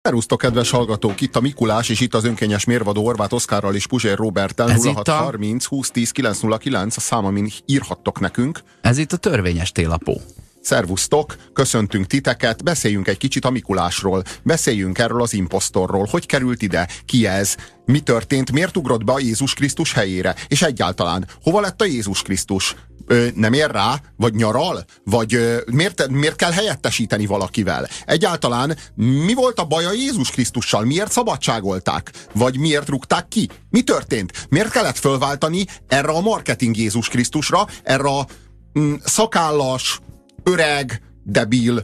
Szerusztok, kedves hallgatók! Itt a Mikulás, és itt az önkényes mérvadó Horváth Oszkárral és Puzsér Róberttel. 0630 2010 909 a szám, amin írhattok nekünk. Ez itt a törvényes télapó. Szervusztok, köszöntünk titeket, beszéljünk egy kicsit a Mikulásról, beszéljünk erről az imposztorról, hogy került ide, ki ez, mi történt, miért ugrott be a Jézus Krisztus helyére, és egyáltalán, hova lett a Jézus Krisztus? Nem ér rá? Vagy nyaral? Vagy miért kell helyettesíteni valakivel? Egyáltalán mi volt a baj a Jézus Krisztussal? Miért szabadságolták? Vagy miért rúgták ki? Mi történt? Miért kellett fölváltani erre a marketing Jézus Krisztusra, erre a szakállas, öreg, debil,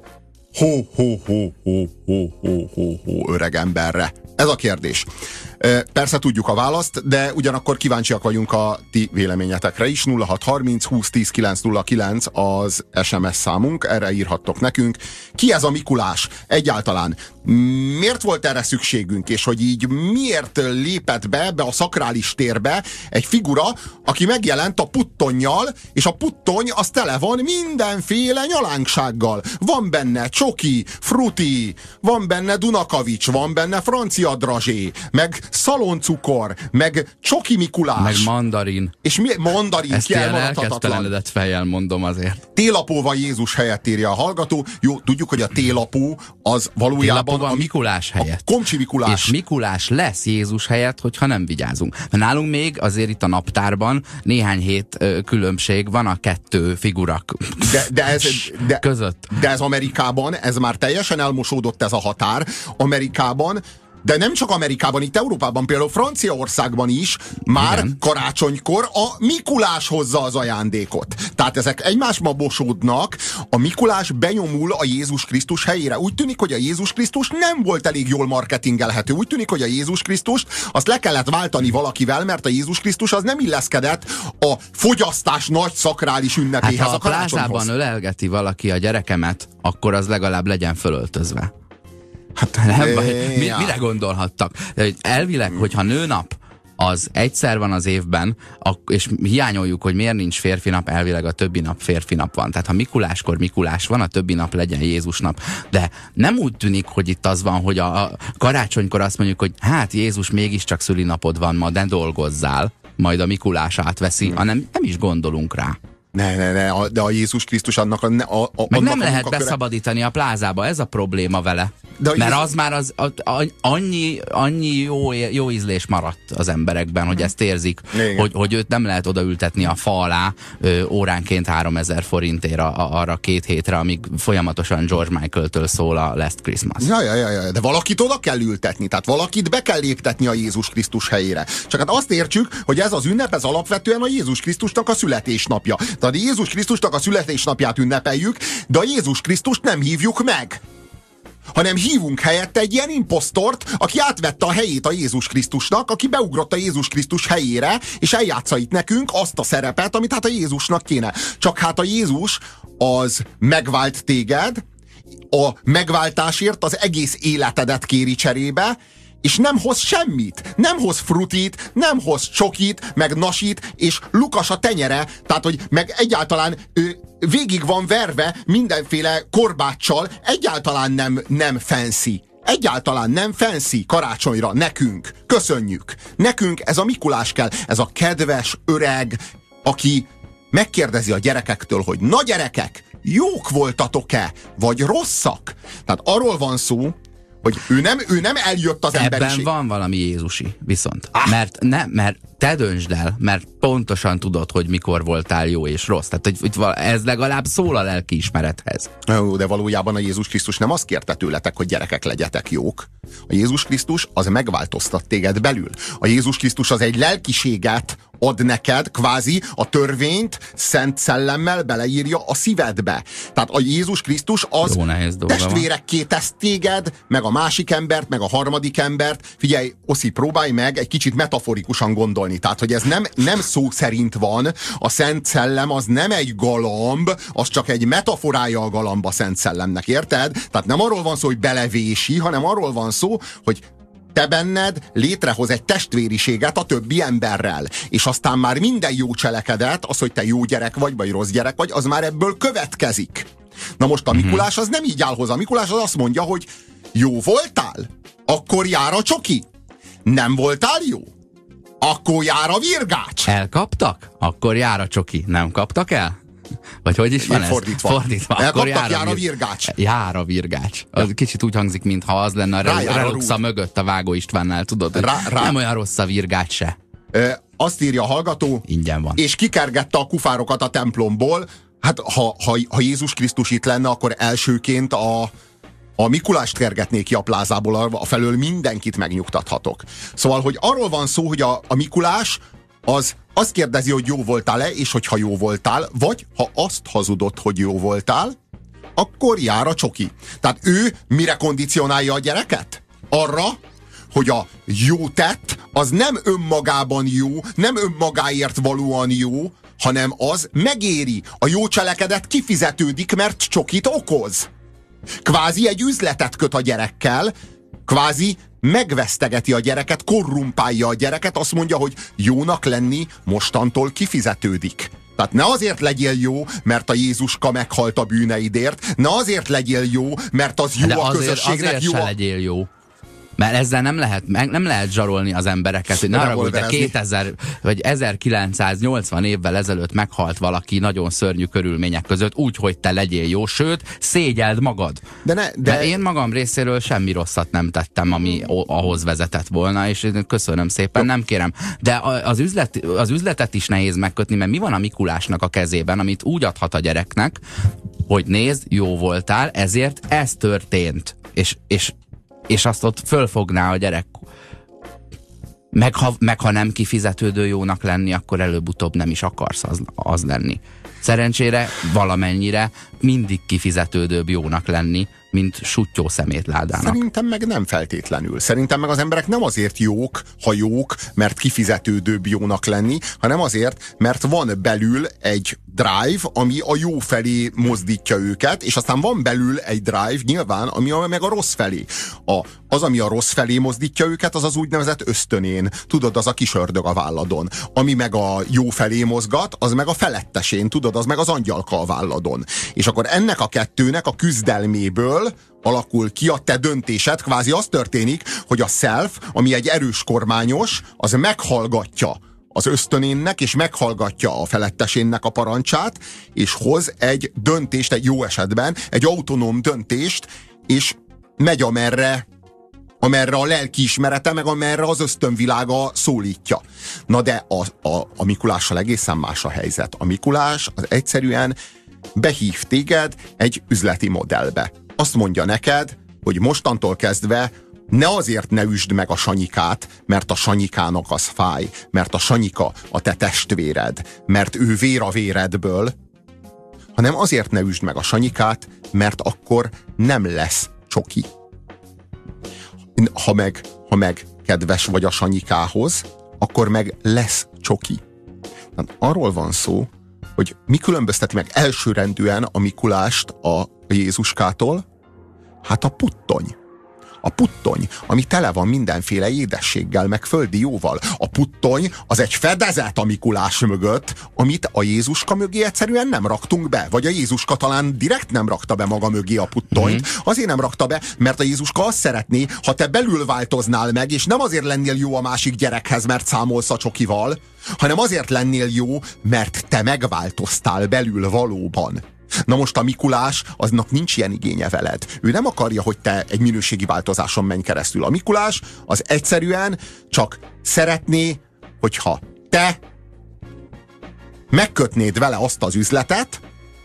öreg emberre? Ez a kérdés. Persze tudjuk a választ, de ugyanakkor kíváncsiak vagyunk a ti véleményetekre is. 0630 2010 909 az SMS számunk, erre írhattok nekünk. Ki ez a Mikulás? Egyáltalán miért volt erre szükségünk, és hogy így miért lépett be a szakrális térbe egy figura, aki megjelent a puttonnyal, és a puttony az tele van mindenféle nyalánksággal. Van benne csoki, fruti, van benne Dunakavics, van benne francia drazsé, meg szaloncukor, meg csoki Mikulás. Meg mandarin. És mandarin, ezt ilyen elkeztelenedett fejjel mondom azért. Télapóval Jézus helyett írja a hallgató. Jó, tudjuk, hogy a télapó az valójában a Mikulás helyett. A Komcsi Mikulás. És Mikulás lesz Jézus helyett, hogyha nem vigyázunk. Mert nálunk még azért itt a naptárban néhány hét különbség van a kettő figura között. De ez Amerikában, ez már teljesen elmosódott ez a határ. Amerikában, de nem csak Amerikában, itt Európában, például Franciaországban is már igen, karácsonykor a Mikulás hozza az ajándékot. Tehát ezek egymásba mosódnak, a Mikulás benyomul a Jézus Krisztus helyére. Úgy tűnik, hogy a Jézus Krisztus nem volt elég jól marketingelhető. Úgy tűnik, hogy a Jézus Krisztust azt le kellett váltani valakivel, mert a Jézus Krisztus az nem illeszkedett a fogyasztás nagy szakrális ünnepéhez, hát, ha a karácsonyhoz. Ha a plázában ölelgeti valaki a gyerekemet, akkor az legalább legyen fölöltözve. Hát nem, mire gondolhattak? Elvileg, hogyha nőnap az egyszer van az évben, és hiányoljuk, hogy miért nincs férfi nap, elvileg a többi nap férfi nap van. Tehát ha Mikuláskor Mikulás van, a többi nap legyen Jézus nap. De nem úgy tűnik, hogy itt az van, hogy a karácsonykor azt mondjuk, hogy hát Jézus mégiscsak szülinapod van ma, de dolgozzál, majd a Mikulás átveszi, hanem nem is gondolunk rá. De a Jézus Krisztus annak meg nem lehet beszabadítani a plázába, ez a probléma vele. Mert az már annyi jó ízlés maradt az emberekben, hogy ezt érzik, hogy őt nem lehet odaültetni a fa alá óránként 3000 forintért arra 2 hétre, amíg folyamatosan George Michael-től szól a Last Christmas. Ja, de valakit oda kell ültetni, tehát valakit be kell léptetni a Jézus Krisztus helyére. Csak hát azt értsük, hogy ez az ünnep, ez alapvetően a Jézus Krisztusnak a születésnapja. Tehát a Jézus Krisztusnak a születésnapját ünnepeljük, de a Jézus Krisztust nem hívjuk meg, hanem hívunk helyette egy ilyen imposztort, aki átvette a helyét a Jézus Krisztusnak, aki beugrott a Jézus Krisztus helyére, és eljátsza itt nekünk azt a szerepet, amit hát a Jézusnak kéne. Csak hát a Jézus az megvált téged, a megváltásért az egész életedet kéri cserébe, és nem hoz semmit. Nem hoz frutit, nem hoz csokit, meg nasit, és lukas a tenyere, tehát, hogy meg egyáltalán végig van verve mindenféle korbáccsal, egyáltalán nem fancy. Egyáltalán nem fancy karácsonyra nekünk. Köszönjük. Nekünk ez a Mikulás kell. Ez a kedves öreg, aki megkérdezi a gyerekektől, hogy na gyerekek, jók voltatok-e, vagy rosszak? Tehát arról van szó, hogy ő nem eljött az emberiség. Ebben van valami jézusi, viszont. Mert te döntsd el, mert pontosan tudod, hogy mikor voltál jó és rossz. Tehát hogy ez legalább szól a lelkiismerethez. De valójában a Jézus Krisztus nem azt kérte tőletek, hogy gyerekek legyetek jók. A Jézus Krisztus az megváltoztat téged belül. A Jézus Krisztus az egy lelkiséget ad neked, kvázi a törvényt Szent Szellemmel beleírja a szívedbe. Tehát a Jézus Krisztus az testvérekké tesz téged, meg a másik embert, meg a harmadik embert. Figyelj, Oszi, próbálj meg egy kicsit metaforikusan gondolni. Tehát, hogy ez nem szó szerint van, a Szent Szellem az nem egy galamb, az csak egy metaforája a galamba Szent Szellemnek, érted? Tehát nem arról van szó, hogy belevési, hanem arról van szó, hogy te benned létrehoz egy testvériséget a többi emberrel. És aztán már minden jó cselekedet, az, hogy te jó gyerek vagy rossz gyerek vagy, az már ebből következik. Na most a Mikulás az nem így áll hozzá. A Mikulás az azt mondja, hogy jó voltál? Akkor jár a csoki. Nem voltál jó? Akkor jár a virgács. Elkaptak? Akkor jár a csoki. Nem kaptak el? Vagy hogy is van ez? Fordítva. Akkor jár a virgács. Jár a virgács. Az kicsit úgy hangzik, mintha az lenne a Reluxa mögött a Vágó Istvánnál, tudod? Nem olyan rossz a virgács se. Azt írja a hallgató, ingyen van. És kikergette a kufárokat a templomból. Hát ha Jézus Krisztus itt lenne, akkor elsőként a Mikulást kergetné ki a plázából, a felől mindenkit megnyugtathatok. Szóval, hogy arról van szó, hogy a Mikulás az azt kérdezi, hogy jó voltál-e, és hogyha jó voltál, vagy ha azt hazudott, hogy jó voltál, akkor jár a csoki. Tehát ő mire kondicionálja a gyereket? Arra, hogy a jó tett, az nem önmagában jó, nem önmagáért valóan jó, hanem az megéri. A jó cselekedet kifizetődik, mert csokit okoz. Kvázi egy üzletet köt a gyerekkel, kvázi megvesztegeti a gyereket, korrumpálja a gyereket, azt mondja, hogy jónak lenni mostantól kifizetődik. Tehát ne azért legyél jó, mert a Jézuska meghalt a bűneidért, ne azért legyél jó, mert az jó, de a közösségnek azért jó. Se legyél jó. Mert ezzel nem lehet zsarolni az embereket, hogy de 2000 vagy 1980 évvel ezelőtt meghalt valaki nagyon szörnyű körülmények között, úgy, hogy te legyél jó, sőt, szégyeld magad. De én magam részéről semmi rosszat nem tettem, ami ahhoz vezetett volna, és köszönöm szépen, nem kérem. De az üzletet is nehéz megkötni, mert mi van a Mikulásnak a kezében, amit úgy adhat a gyereknek, hogy nézd, jó voltál, ezért ez történt. És azt ott fölfogná a gyerek. Meg ha nem kifizetődő jónak lenni, akkor előbb-utóbb nem is akarsz az lenni. Szerencsére valamennyire mindig kifizetődőbb jónak lenni, mint suttyó szemétládának. Szerintem meg nem feltétlenül. Szerintem meg az emberek nem azért jók, ha jók, mert kifizetődőbb jónak lenni, hanem azért, mert van belül egy drive, ami a jó felé mozdítja őket, és aztán van belül egy drive nyilván, ami meg a rossz felé. Az, ami a rossz felé mozdítja őket, az az úgynevezett ösztönén. Tudod, az a kis ördög a válladon. Ami meg a jó felé mozgat, az meg a felettesén, tudod, az meg az angyalka a válladon. És akkor ennek a kettőnek a küzdelméből alakul ki a te döntésed, kvázi az történik, hogy a self, ami egy erős kormányos, az meghallgatja az ösztönénnek, és meghallgatja a felettesénnek a parancsát, és hoz egy döntést, egy jó esetben, egy autonóm döntést, és megy amerre a lelkiismerete, meg amerre az ösztönvilága szólítja. Na de a Mikulással egészen más a helyzet. A Mikulás az egyszerűen behív téged egy üzleti modellbe. Azt mondja neked, hogy mostantól kezdve ne azért ne üsd meg a Sanyikát, mert a Sanyikának az fáj, mert a Sanyika a te testvéred, mert ő vér a véredből, hanem azért ne üsd meg a Sanyikát, mert akkor nem lesz csoki. Ha meg kedves vagy a Sanyikához, akkor meg lesz csoki. Tehát arról van szó, hogy mi különbözteti meg elsőrendűen a Mikulást a Jézuskától? Hát a puttony. A puttony, ami tele van mindenféle édességgel, meg földi jóval. A puttony az egy fedezet a Mikulás mögött, amit a Jézuska mögé egyszerűen nem raktunk be. Vagy a Jézuska talán direkt nem rakta be maga mögé a puttonyt. Azért nem rakta be, mert a Jézuska azt szeretné, ha te belül változnál meg, és nem azért lennél jó a másik gyerekhez, mert számolsz a csokival, hanem azért lennél jó, mert te megváltoztál belül valóban. Na most a Mikulás, aznak nincs ilyen igénye veled. Ő nem akarja, hogy te egy minőségi változáson menj keresztül. A Mikulás az egyszerűen csak szeretné, hogyha te megkötnéd vele azt az üzletet,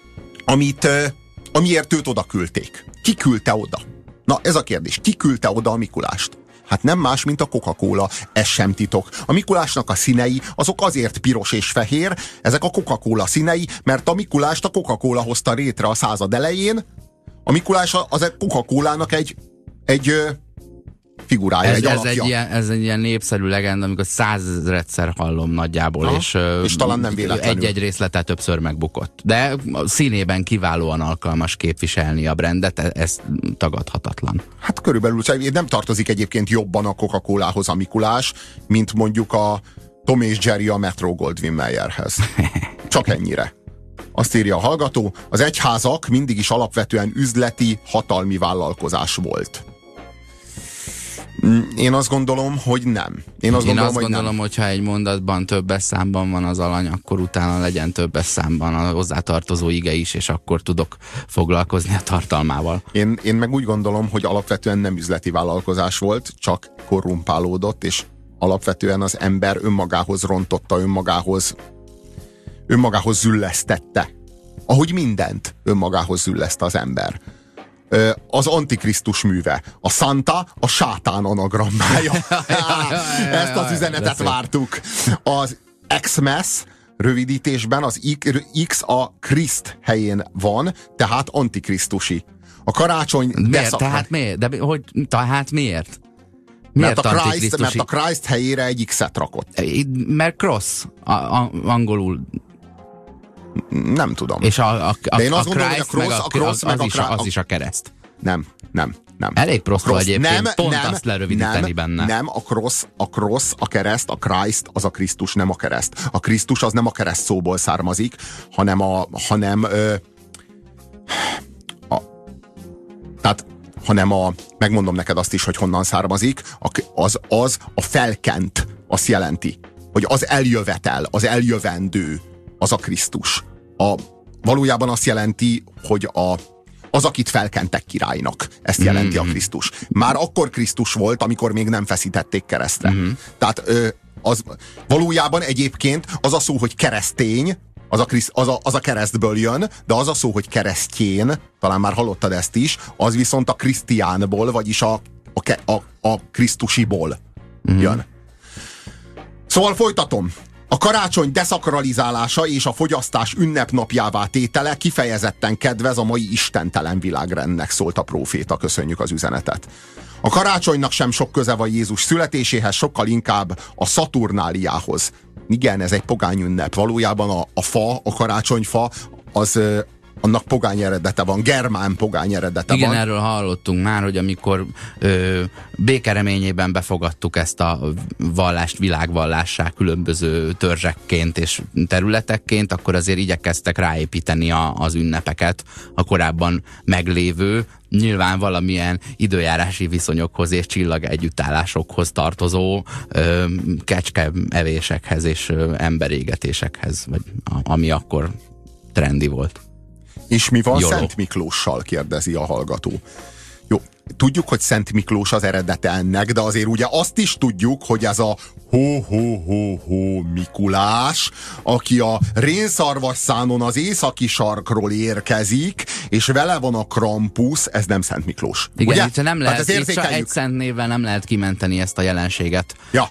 amiért őt oda küldték. Ki küldte oda? Na ez a kérdés. Ki küldte oda a Mikulást? Hát nem más, mint a Coca-Cola, ez sem titok. A Mikulásnak a színei, azok azért piros és fehér, ezek a Coca-Cola színei, mert a Mikulást a Coca-Cola hozta létre a század elején. A Mikulás az a Coca-Colának egy figurája, egy alakja. Ez egy ilyen népszerű legenda, amikor 100 000-szer hallom nagyjából, és talán nem véletlenül. Egy-egy részlete többször megbukott. De a színében kiválóan alkalmas képviselni a brandet, ez tagadhatatlan. Hát körülbelül nem tartozik egyébként jobban a Coca-Colához a Mikulás, mint mondjuk a Tom és Jerry a Metro Goldwyn Mayerhez. Csak ennyire. Azt írja a hallgató, az egyházak mindig is alapvetően üzleti, hatalmi vállalkozás volt. Én azt gondolom, hogy nem. Én azt gondolom, hogyha egy mondatban többes számban van az alany, akkor utána legyen többes számban a hozzátartozó ige is, és akkor tudok foglalkozni a tartalmával. Én meg úgy gondolom, hogy alapvetően nem üzleti vállalkozás volt, csak korrumpálódott, és alapvetően az ember önmagához rontotta, önmagához züllesztette. Ahogy mindent önmagához zülleszt az ember. Az Antikrisztus műve. A Santa a sátán anagrammája. Ezt az üzenetet vártuk. Az Xmas rövidítésben az X a Kriszt helyén van, tehát antikrisztusi. A karácsony... Miért? Tehát miért? Tehát miért? Mert a Christ helyére egy X-et rakott. Mert cross, angolul. Nem tudom. És de én azt gondolom, hogy a cross az is a kereszt. Nem. Elég prosztó egyébként, pont azt lerövidíteni benne. Nem, a cross, a kereszt, a Christ, az a Krisztus, nem a kereszt. A Krisztus az nem a kereszt szóból származik, megmondom neked azt is, hogy honnan származik, az a felkent, azt jelenti, hogy az eljövetel, az eljövendő, az a Krisztus. Valójában azt jelenti, hogy az, akit felkentek királynak. Ezt jelenti a Krisztus. Már akkor Krisztus volt, amikor még nem feszítették keresztre. Tehát valójában egyébként az a szó, hogy keresztény, az a keresztből jön, de az a szó, hogy keresztjén, talán már hallottad ezt is, az viszont a krisztiánból, vagyis a krisztusiból jön. Szóval folytatom. A karácsony deszakralizálása és a fogyasztás ünnepnapjává tétele kifejezetten kedvez a mai istentelen világrendnek, szólt a próféta. Köszönjük az üzenetet. A karácsonynak sem sok köze van Jézus születéséhez, sokkal inkább a Szaturnáliához. Igen, ez egy pogány ünnep. Valójában a karácsonyfa, annak pogány eredete van, germán pogány eredete van. Igen, erről hallottunk már, hogy amikor békereményében befogadtuk ezt a vallást világvallássá különböző törzsekként és területekként, akkor azért igyekeztek ráépíteni az ünnepeket a korábban meglévő, nyilván valamilyen időjárási viszonyokhoz és csillag együttállásokhoz tartozó kecskeevésekhez és emberégetésekhez, vagy ami akkor trendi volt. És mi van Szent Miklóssal, kérdezi a hallgató. Jó, tudjuk, hogy Szent Miklós az eredete ennek, de azért ugye azt is tudjuk, hogy ez a ho-ho-ho-ho Mikulás, aki a rénszarvasszánon az északi sarkról érkezik, és vele van a Krampus, ez nem Szent Miklós. Igen, ugye? Itt nem lehet, itt csak egy szent névvel nem lehet kimenteni ezt a jelenséget. Ja.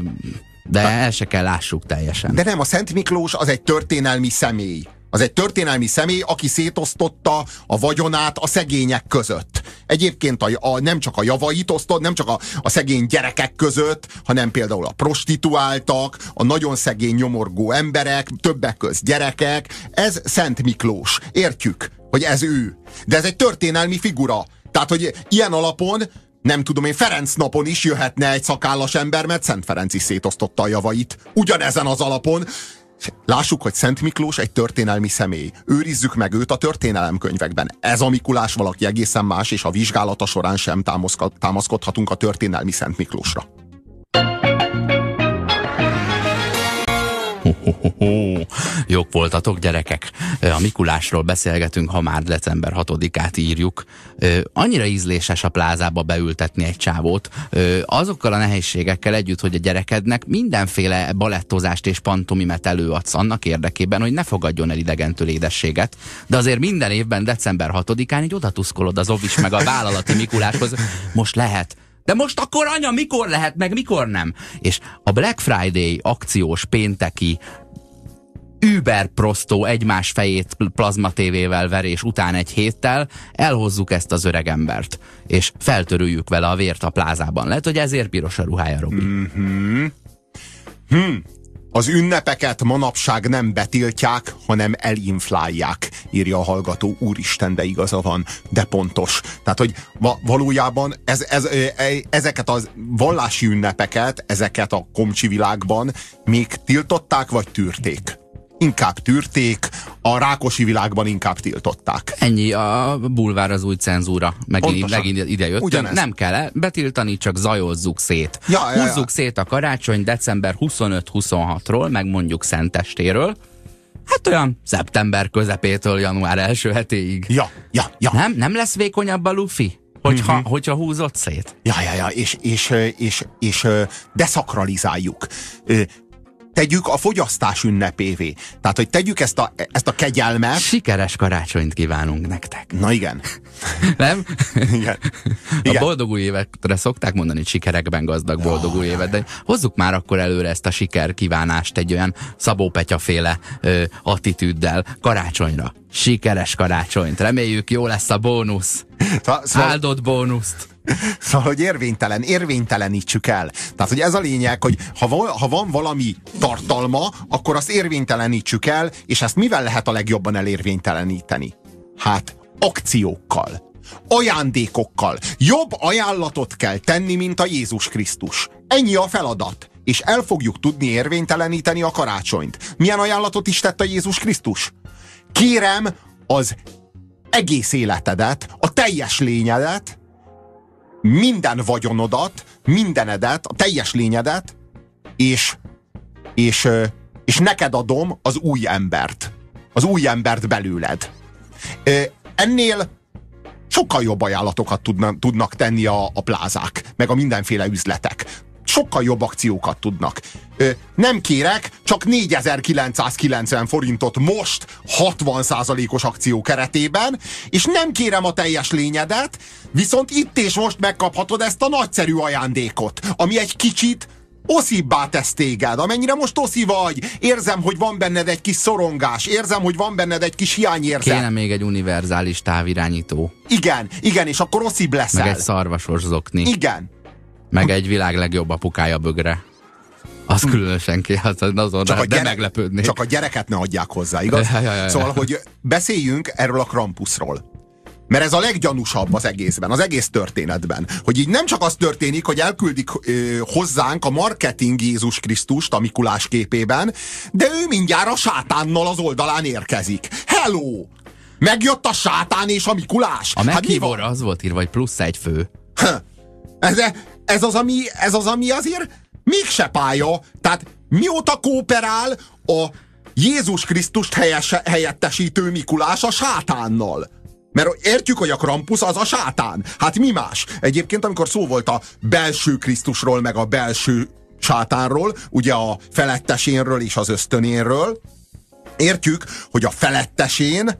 De el se kell lássuk teljesen. De nem, a Szent Miklós az egy történelmi személy. Az egy történelmi személy, aki szétosztotta a vagyonát a szegények között. Egyébként nem csak a javait osztott, nem csak a szegény gyerekek között, hanem például a prostituáltak, a nagyon szegény nyomorgó emberek, többek közt gyerekek. Ez Szent Miklós. Értjük, hogy ez ő. De ez egy történelmi figura. Tehát, hogy ilyen alapon, nem tudom én, Ferenc napon is jöhetne egy szakállas ember, mert Szent Ferenc is szétosztotta a javait. Ugyanezen az alapon. Lássuk, hogy Szent Miklós egy történelmi személy. Őrizzük meg őt a történelemkönyvekben. Ez a Mikulás valaki egészen más, és a vizsgálata során sem támaszkodhatunk a történelmi Szent Miklósra. Jók voltatok, gyerekek. A Mikulásról beszélgetünk, ha már december 6-át írjuk. Annyira ízléses a plázába beültetni egy csávót, azokkal a nehézségekkel együtt, hogy a gyerekednek mindenféle balettozást és pantomimet előadsz annak érdekében, hogy ne fogadjon el idegentől édességet, de azért minden évben december 6-án így odatuszkolod az ovis meg a vállalati Mikuláshoz. Most lehet. De most akkor anya, mikor lehet, meg mikor nem? És a Black Friday akciós pénteki überprosztó egymás fejét plazma tévével verés után egy héttel elhozzuk ezt az öregembert, és feltörüljük vele a vért a plázában. Lehet, hogy ezért piros a ruhája, Robi. Az ünnepeket manapság nem betiltják, hanem elinflálják, írja a hallgató. Úristen, de igaza van, de pontos. Tehát, hogy valójában ezeket a vallási ünnepeket, ezeket a komcsi világban még tiltották, vagy tűrték? inkább tűrték, a Rákosi világban inkább tiltották. Ennyi, a bulvár az új cenzúra. Megint ide jöttünk. Ugyanez. Nem kell betiltani, csak zajozzuk szét. Húzzuk szét a karácsony december 25-26-ról, meg mondjuk Szentestéről. Hát olyan szeptember közepétől január első hetéig. Ja. Nem lesz vékonyabb a lufi? Hogyha húzott szét? Ja, és deszakralizáljuk. Tegyük a fogyasztás ünnepévé. Tehát, hogy tegyük ezt a kegyelmet. Sikeres karácsonyt kívánunk nektek. Na igen. Nem? Igen. A boldog új évetre szokták mondani, hogy sikerekben gazdag boldog új évet, de hozzuk már akkor előre ezt a siker kívánást egy olyan Szabó Petya-féle attitűddel karácsonyra. Sikeres karácsonyt. Reméljük, jó lesz a bónusz. Áldott bónuszt. Szóval, hogy érvénytelenítsük el. Tehát, hogy ez a lényeg, hogy ha van valami tartalma, akkor azt érvénytelenítsük el, és ezt mivel lehet a legjobban elérvényteleníteni? Hát, akciókkal, ajándékokkal. Jobb ajánlatot kell tenni, mint a Jézus Krisztus. Ennyi a feladat. És el fogjuk tudni érvényteleníteni a karácsonyt. Milyen ajánlatot is tett a Jézus Krisztus? Kérem az egész életedet, a teljes lényedet, minden vagyonodat, mindenedet, a teljes lényedet, és neked adom az új embert belőled. Ennél sokkal jobb ajánlatokat tudnak tenni a plázák, meg a mindenféle üzletek. Sokkal jobb akciókat tudnak. Nem kérek, csak 4990 forintot most 60%-os akció keretében, és nem kérem a teljes lényedet, viszont itt és most megkaphatod ezt a nagyszerű ajándékot, ami egy kicsit oszibbá tesz téged, amennyire most oszi vagy. Érzem, hogy van benned egy kis szorongás, érzem, hogy van benned egy kis hiányérzet. Kéne még egy univerzális távirányító. Igen, és akkor oszibb leszel. Meg egy szarvasos zokni. Igen. Meg egy világ legjobb apukája bögre. Az különösen azon, de meglepődnék. Csak a gyereket ne adják hozzá, igaz? Szóval, hogy beszéljünk erről a Krampusról. Mert ez a leggyanúsabb az egészben, az egész történetben. Hogy így nem csak az történik, hogy elküldik hozzánk a marketing Jézus Krisztust a Mikulás képében, de ő mindjárt a sátánnal az oldalán érkezik. Hello! Megjött a sátán és a Mikulás. A meghívóra az volt írva, hogy +1 fő. Ez az, ami azért mégse pálya. Tehát mióta kooperál a Jézus Krisztust helyettesítő Mikulás a sátánnal? Mert értjük, hogy a Krampus az a sátán. Hát mi más? Egyébként, amikor szó volt a belső Krisztusról, meg a belső sátánról, ugye a felettesénről és az ösztönénről, értjük, hogy a felettesén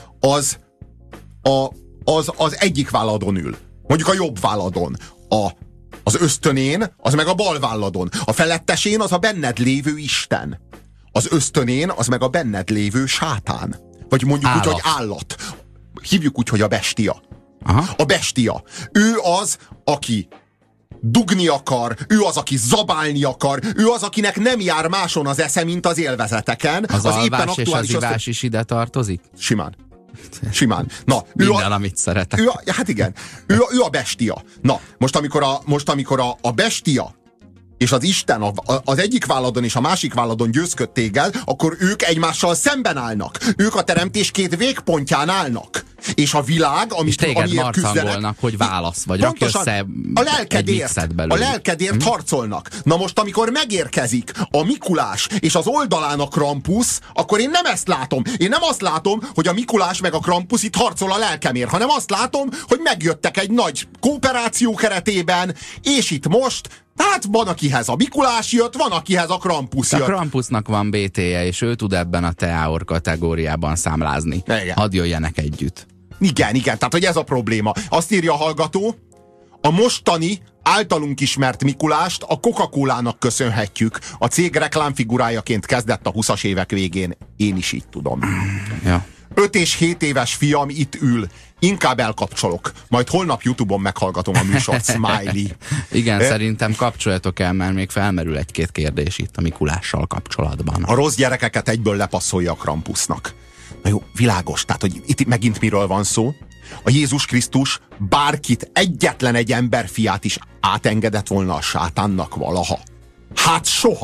az egyik válladon ül. Mondjuk a jobb válladon. Az ösztönén, az meg a bal válladon. A felettesén az a benned lévő Isten. Az ösztönén az meg a benned lévő sátán. Vagy mondjuk úgy, hogy állat. Hívjuk úgy, hogy a bestia. Aha. A bestia. Ő az, aki dugni akar, ő az, aki zabálni akar, ő az, akinek nem jár máson az esze, mint az élvezeteken. Az alvás éppen és az ivás is ide tartozik? Simán. Na, minden, amit szeretek. Hát igen. Ő a bestia. Na, most amikor a bestia és az Isten az egyik válladon és a másik válladon győzköd téged, akkor ők egymással szemben állnak. Ők a teremtés két végpontján állnak. És a világ, amiért marcangolnak, hogy válasz, vagy rakj össze egy mixet belőle. A lelkedért harcolnak. Na most, amikor megérkezik a Mikulás és az oldalán a Krampus, akkor én nem ezt látom. Én nem azt látom, hogy a Mikulás meg a Krampus itt harcol a lelkemért, hanem azt látom, hogy megjöttek egy nagy kooperáció keretében, és itt most hát van, akihez a Mikulás jött, van, akihez a Krampus jött. A Krampusnak van BT-je, és ő tud ebben a Teaor kategóriában számlázni. Igen. Hadd jöjjenek együtt. Igen, tehát hogy ez a probléma. Azt írja a hallgató, a mostani általunk ismert Mikulást a Coca-Colának köszönhetjük. A cég reklámfigurájaként kezdett a 20-as évek végén. Én is így tudom. Ja. 5 és 7 éves fiam itt ül. Inkább elkapcsolok. Majd holnap YouTube-on meghallgatom a műsort. Smiley. Igen, szerintem kapcsoljatok el, mert még felmerül egy-két kérdés itt a Mikulással kapcsolatban. A rossz gyerekeket egyből lepasszolja a Krampusnak. Na jó, világos. Tehát, hogy itt megint miről van szó? A Jézus Krisztus bárkit, egyetlen egy ember fiát is átengedett volna a sátánnak valaha. Hát soha.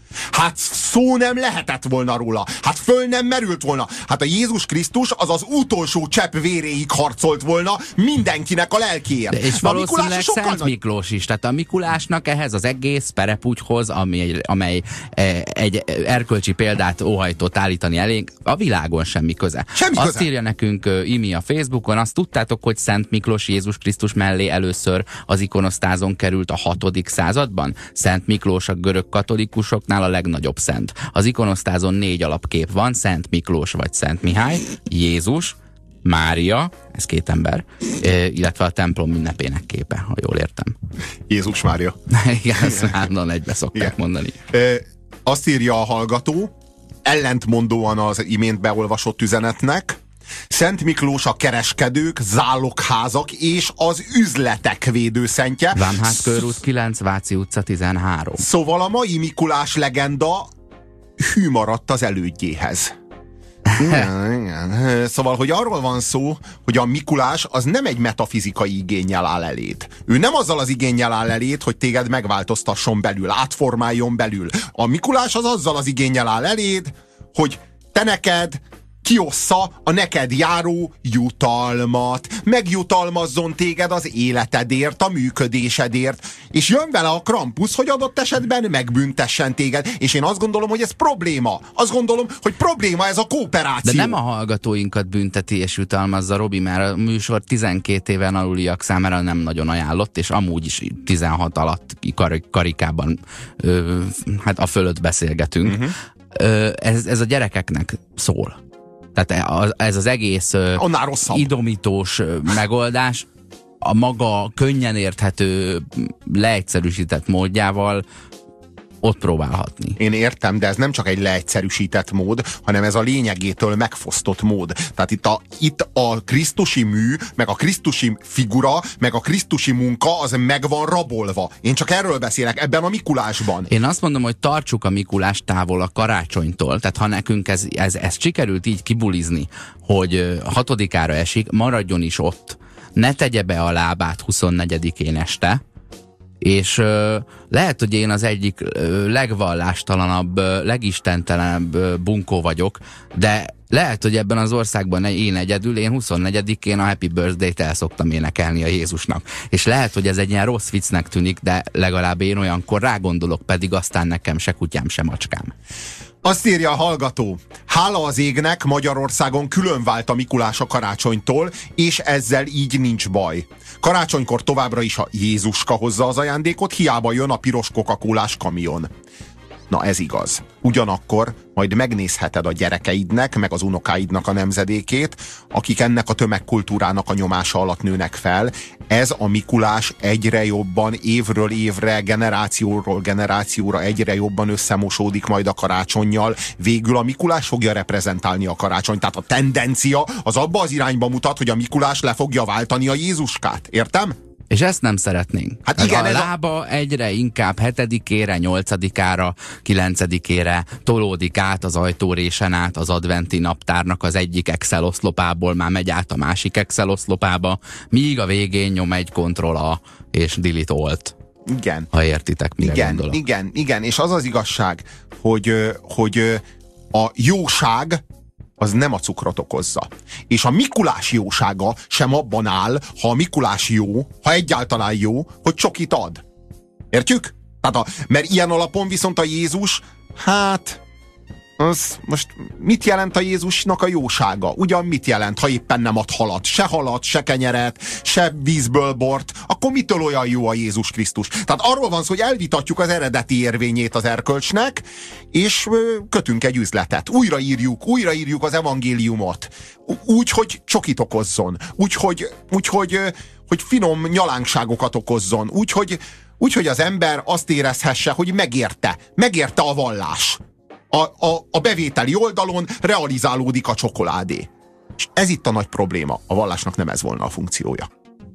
Hát szó nem lehetett volna róla. Hát föl nem merült volna. Hát a Jézus Krisztus az utolsó csepp véréig harcolt volna mindenkinek a lelkéért. És valószínűleg Szent Miklós is. Tehát a Mikulásnak ehhez az egész pereputyhoz, amely egy erkölcsi példát óhajtott állítani elénk, a világon semmi köze. Azt írja nekünk Imi a Facebookon, azt tudtátok, hogy Szent Miklós Jézus Krisztus mellé először az ikonosztázon került a 6. században? Szent Miklós a görög katolikusoknál a legnagyobb szent. Az ikonosztázon 4 alapkép van, Szent Miklós vagy Szent Mihály, Jézus, Mária, ez 2 ember, illetve a templom ünnepének képe, ha jól értem. Jézus Mária. Igen, ezt állandóan egybe szokták mondani. Azt írja a hallgató, ellentmondóan az imént beolvasott üzenetnek, Szent Miklós a kereskedők, zálogházak és az üzletek védőszentje. Vámház körút 9, Váci utca 13. Szóval a mai Mikulás legenda hű maradt az elődjéhez. Igen. Szóval, hogy arról van szó, hogy a Mikulás az nem egy metafizikai igénnyel áll eléd. Ő nem azzal az igénnyel áll eléd, hogy téged megváltoztasson belül, átformáljon belül. A Mikulás az azzal az igénnyel áll eléd, hogy te neked kiossza a neked járó jutalmat, megjutalmazzon téged az életedért, a működésedért, és jön vele a Krampus, hogy adott esetben megbüntessen téged, és én azt gondolom, hogy ez probléma. Azt gondolom, hogy probléma ez a kooperáció. De nem a hallgatóinkat bünteti és jutalmazza, Robi, mert a műsor 12 éven aluliak számára nem nagyon ajánlott, és amúgy is 16 alatt karikában hát a fölött beszélgetünk. Ez a gyerekeknek szól. Tehát ez az egész idomítós megoldás a maga könnyen érthető, leegyszerűsített módjával ott próbálhatni. Én értem, de ez nem csak egy leegyszerűsített mód, hanem ez a lényegétől megfosztott mód. Tehát itt a krisztusi mű, meg a krisztusi figura, meg a krisztusi munka az meg van rabolva. Én csak erről beszélek, ebben a Mikulásban. Én azt mondom, hogy tartsuk a Mikulást távol a karácsonytól. Tehát ha nekünk ez sikerült így kibulizni, hogy 6-ára esik, maradjon is ott. Ne tegye be a lábát 24-én este, és lehet, hogy én az egyik legvallástalanabb, legistentelenebb bunkó vagyok, de lehet, hogy ebben az országban én egyedül, én 24-én a Happy Birthday-t el szoktam énekelni a Jézusnak. És lehet, hogy ez egy ilyen rossz viccnek tűnik, de legalább én olyankor rágondolok, pedig aztán nekem se kutyám, se macskám. Azt írja a hallgató, hála az égnek, Magyarországon külön vált a Mikulás a karácsonytól, és ezzel így nincs baj. Karácsonykor továbbra is a Jézuska hozza az ajándékot, hiába jön a piros Coca-Colás kamion. Na ez igaz. Ugyanakkor majd megnézheted a gyerekeidnek, meg az unokáidnak a nemzedékét, akik ennek a tömegkultúrának a nyomása alatt nőnek fel. Ez a Mikulás egyre jobban, évről évre, generációról generációra egyre jobban összemosódik majd a karácsonnyal. Végül a Mikulás fogja reprezentálni a karácsonyt. Tehát a tendencia az abba az irányba mutat, hogy a Mikulás le fogja váltani a Jézuskát. Értem? És ezt nem szeretnénk. Hát igen, a lába egyre inkább 7-ére, 8-ára, 9-ére tolódik át az ajtórésen át az adventi naptárnak az egyik Excel oszlopából, már megy át a másik Excel oszlopába, míg a végén nyom egy Ctrl-A és Delete Alt. Igen. Ha értitek, mire gondolok. Igen, és az az igazság, hogy a jóság az nem a cukrot okozza. És a Mikulás jósága sem abban áll, ha a Mikulás jó, ha egyáltalán jó, hogy csokit ad. Értjük? Tehát mert ilyen alapon viszont a Jézus, hát az most mit jelent a Jézusnak a jósága? Ugyan mit jelent, ha éppen nem ad halat, se kenyeret, se vízből bort, akkor mitől olyan jó a Jézus Krisztus? Tehát arról van szó, hogy elvitatjuk az eredeti érvényét az erkölcsnek, és kötünk egy üzletet. Újraírjuk az evangéliumot. Úgy, hogy csokit okozzon. Úgy, hogy finom nyalánkságokat okozzon. Úgy, hogy az ember azt érezhesse, hogy megérte a vallás. A bevételi oldalon realizálódik a csokoládé. És ez itt a nagy probléma. A vallásnak nem ez volna a funkciója.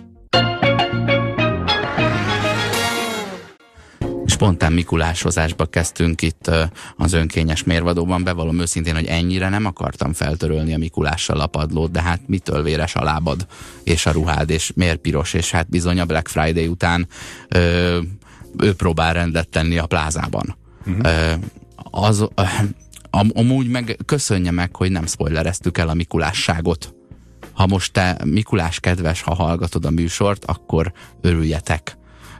Spontán mikulásozásba kezdtünk itt az önkényes mérvadóban. Bevallom őszintén, hogy ennyire nem akartam feltörölni a Mikulással a padlót, de hát mitől véres a lábad és a ruhád, és miért piros, és hát bizony a Black Friday után ő próbál rendet tenni a plázában. amúgy meg köszönje meg, hogy nem spoilereztük el a Mikulásságot. Ha most te, Mikulás kedves, ha hallgatod a műsort, akkor örüljetek.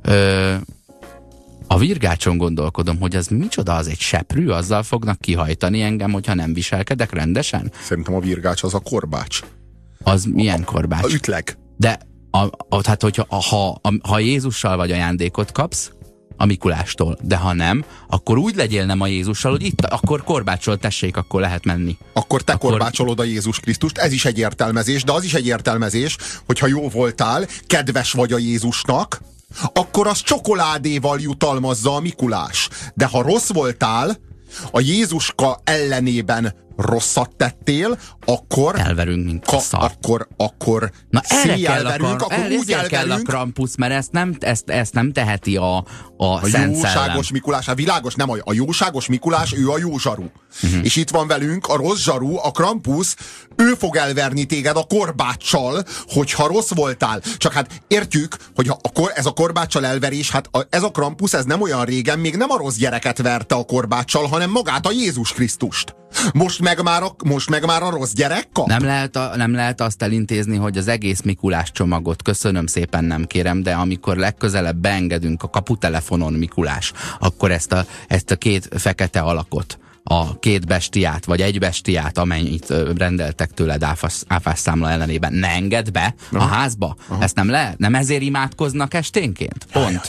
A virgácson gondolkodom, hogy az micsoda, az egy seprű, azzal fognak kihajtani engem, hogyha nem viselkedek rendesen? Szerintem a virgács az a korbács. Az milyen korbács? A ütleg. De tehát, hogyha ha Jézussal vagy ajándékot kapsz, a Mikulástól, de ha nem, akkor úgy legyél nem a Jézussal, hogy itt, akkor korbácsol, tessék, akkor lehet menni. Akkor te korbácsolod a Jézus Krisztust, ez is egy értelmezés, de az is egy értelmezés, hogyha jó voltál, kedves vagy a Jézusnak, akkor az csokoládéval jutalmazza a Mikulás. De ha rossz voltál, a Jézuska ellenében rosszat tettél, akkor elverünk, mint a szar. Akkor na erre kell elverünk. A Krampus, mert ezt nem teheti a Szent jóságos Szellem. Mikulás, hát világos, nem a jóságos Mikulás, ő a jó zsaru. És itt van velünk a rossz zsaru, a Krampus, ő fog elverni téged a korbáccsal, hogyha rossz voltál. Csak hát értjük, hogy ez a korbáccsal elverés, hát ez a Krampus, ez nem olyan régen, még nem a rossz gyereket verte a korbáccsal, hanem magát a Jézus Krisztust. Most meg már a rossz gyerek kap? Nem lehet azt elintézni, hogy az egész Mikulás csomagot, köszönöm szépen, nem kérem, de amikor legközelebb beengedünk a kaputelefonon, Mikulás, akkor ezt a két fekete alakot, a két bestiát, vagy egy bestiát, amennyit rendeltek tőled áfás számla ellenében, ne engedd be a házba? Aha. Ezt nem lehet? Nem ezért imádkoznak esténként? Pont.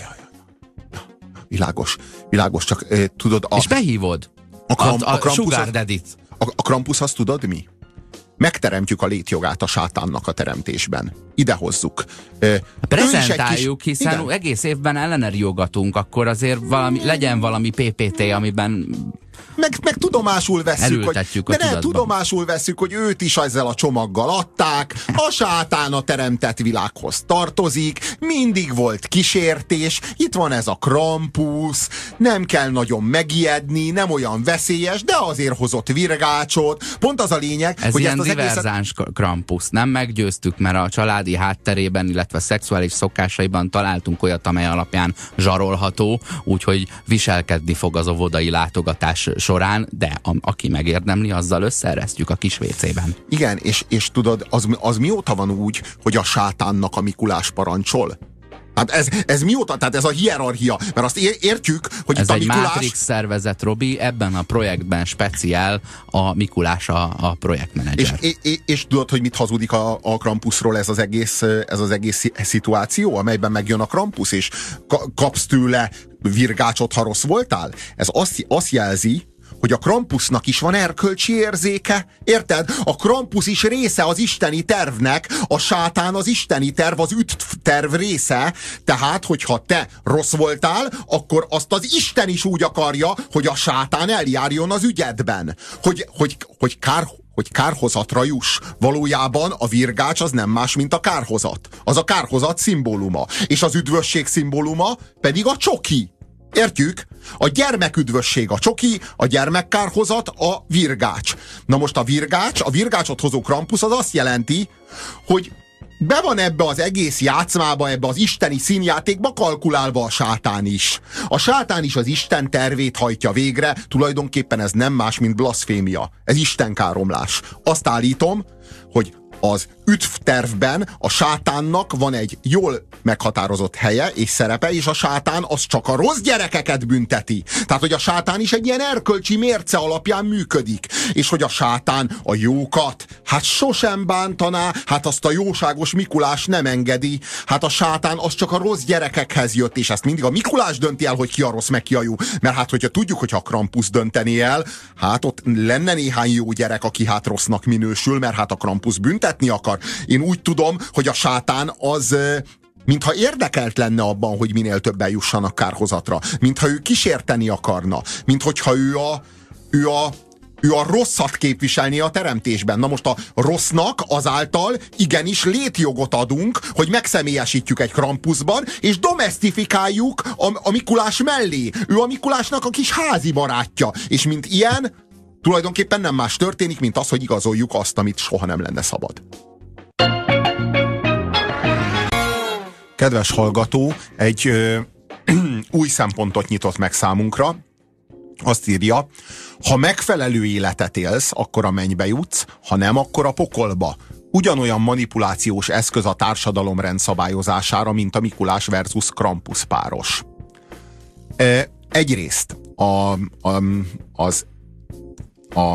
Világos, csak tudod... És behívod a Sugar Daddy-t. A Krampus, azt tudod mi? Megteremtjük a létjogát a sátánnak a teremtésben. Ide hozzuk. Prezentáljuk, hiszen igen, egész évben ellenerjogatunk, akkor azért legyen valami PPT, amiben meg tudomásul vesszük, tudomásul vesszük, hogy őt is ezzel a csomaggal adták, a sátán a teremtett világhoz tartozik, mindig volt kísértés, itt van ez a Krampus, nem kell nagyon megijedni, nem olyan veszélyes, de azért hozott virgácsot. Pont az a lényeg, ez hogy ilyen ezt az diverzáns Krampus. Nem meggyőztük, mert a családi hátterében, illetve szexuális szokásaiban találtunk olyat, amely alapján zsarolható, úgyhogy viselkedni fog az óvodai látogatás során, de aki megérdemli, azzal összeeresztjük a kis vécében. Igen, és tudod, az mióta van úgy, hogy a sátánnak a Mikulás parancsol? Hát ez mióta? Tehát ez a hierarchia. Mert azt értjük, hogy ez itt a Mikulás... egy Matrix szervezet, Robi, ebben a projektben speciál a Mikulás a projektmenedzser. És tudod, hogy mit hazudik a Krampusról ez az egész szituáció, amelyben megjön a Krampus, és kapsz tőle virgácsot, ha rossz voltál? Ez azt jelzi, hogy a Krampusnak is van erkölcsi érzéke. Érted? A Krampus is része az isteni tervnek, a sátán az isteni terv, az terv része. Tehát, hogyha te rossz voltál, akkor azt az Isten is úgy akarja, hogy a sátán eljárjon az ügyedben. Hogy kárhozatra juss. Valójában a virgács az nem más, mint a kárhozat. Az a kárhozat szimbóluma. És az üdvösség szimbóluma pedig a csoki. Értjük? A gyermeküdvösség a csoki, a gyermekkárhozat a virgács. Na most a virgácsot hozó Krampus az azt jelenti, hogy be van ebbe az egész játszmába, ebbe az isteni színjátékba kalkulálva a sátán is. A sátán is az Isten tervét hajtja végre, tulajdonképpen ez nem más, mint blaszfémia. Ez istenkáromlás. Azt állítom, hogy az üdvtervben a sátánnak van egy jól meghatározott helye és szerepe, és a sátán az csak a rossz gyerekeket bünteti. Tehát, hogy a sátán is egy ilyen erkölcsi mérce alapján működik. És hogy a sátán a jókat, hát sosem bántaná, hát azt a jóságos Mikulás nem engedi. Hát a sátán az csak a rossz gyerekekhez jött, és ezt mindig a Mikulás dönti el, hogy ki a rossz, meg ki a jó. Mert hát, hogyha tudjuk, hogyha a Krampus dönteni el, hát ott lenne néhány jó gyerek, aki hát rossznak minősül, mert hát a Krampus büntetni akar. Én úgy tudom, hogy a sátán az mintha érdekelt lenne abban, hogy minél többen jussanak kárhozatra. Mintha ő kísérteni akarna. Minthogyha ő a rosszat képviselni a teremtésben. Na most a rossznak azáltal igenis létjogot adunk, hogy megszemélyesítjük egy Krampusban, és domesztifikáljuk a Mikulás mellé. Ő a Mikulásnak a kis házi barátja. És mint ilyen, tulajdonképpen nem más történik, mint az, hogy igazoljuk azt, amit soha nem lenne szabad. Kedves hallgató, egy új szempontot nyitott meg számunkra. Azt írja, ha megfelelő életet élsz, akkor a mennybe jutsz, ha nem, akkor a pokolba. Ugyanolyan manipulációs eszköz a társadalom rendszabályozására, mint a Mikulás versus Krampus páros. Egyrészt a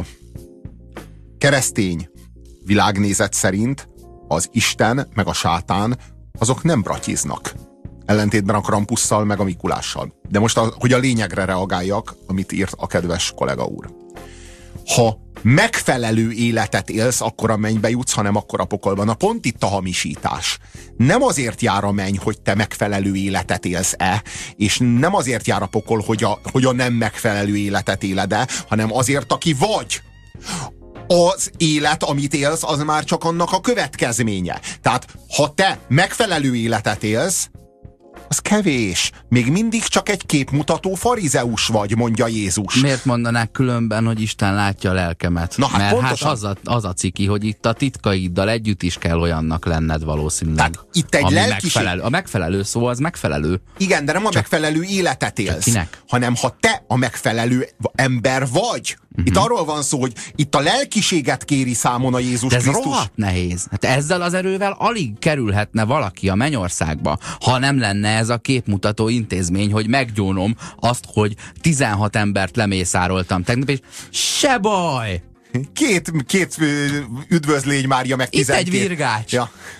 keresztény világnézet szerint az Isten meg a sátán azok nem bratyiznak. Ellentétben a Krampusszal meg a Mikulással. De most, hogy a lényegre reagáljak, amit írt a kedves kollega úr. Ha megfelelő életet élsz, akkor a mennybe jutsz, hanem akkor a pokolban. Na pont itt a hamisítás. Nem azért jár a menny, hogy te megfelelő életet élsz-e, és nem azért jár a pokol, hogy a nem megfelelő életet éled-e, hanem azért, aki vagy. Az élet, amit élsz, az már csak annak a következménye. Tehát, ha te megfelelő életet élsz, az kevés. Még mindig csak egy képmutató farizeus vagy, mondja Jézus. Miért mondanák különben, hogy Isten látja a lelkemet? Na, hát mert pontosan. hát az a ciki, hogy itt a titkaiddal együtt is kell olyannak lenned valószínűleg. Tehát itt egy megfelelő. A megfelelő szó az megfelelő. Igen, de nem a megfelelő életet élsz. Kinek? Hanem ha te a megfelelő ember vagy. Itt arról van szó, hogy itt a lelkiséget kéri számon a Jézus de ez Krisztus. rohadt nehéz. Hát ezzel az erővel alig kerülhetne valaki a mennyországba, ha nem lenne ez a képmutató intézmény, hogy meggyónom azt, hogy 16 embert lemészároltam tegnap, és se baj! Két üdvözlégy Mária, meg 12. Itt egy virgács.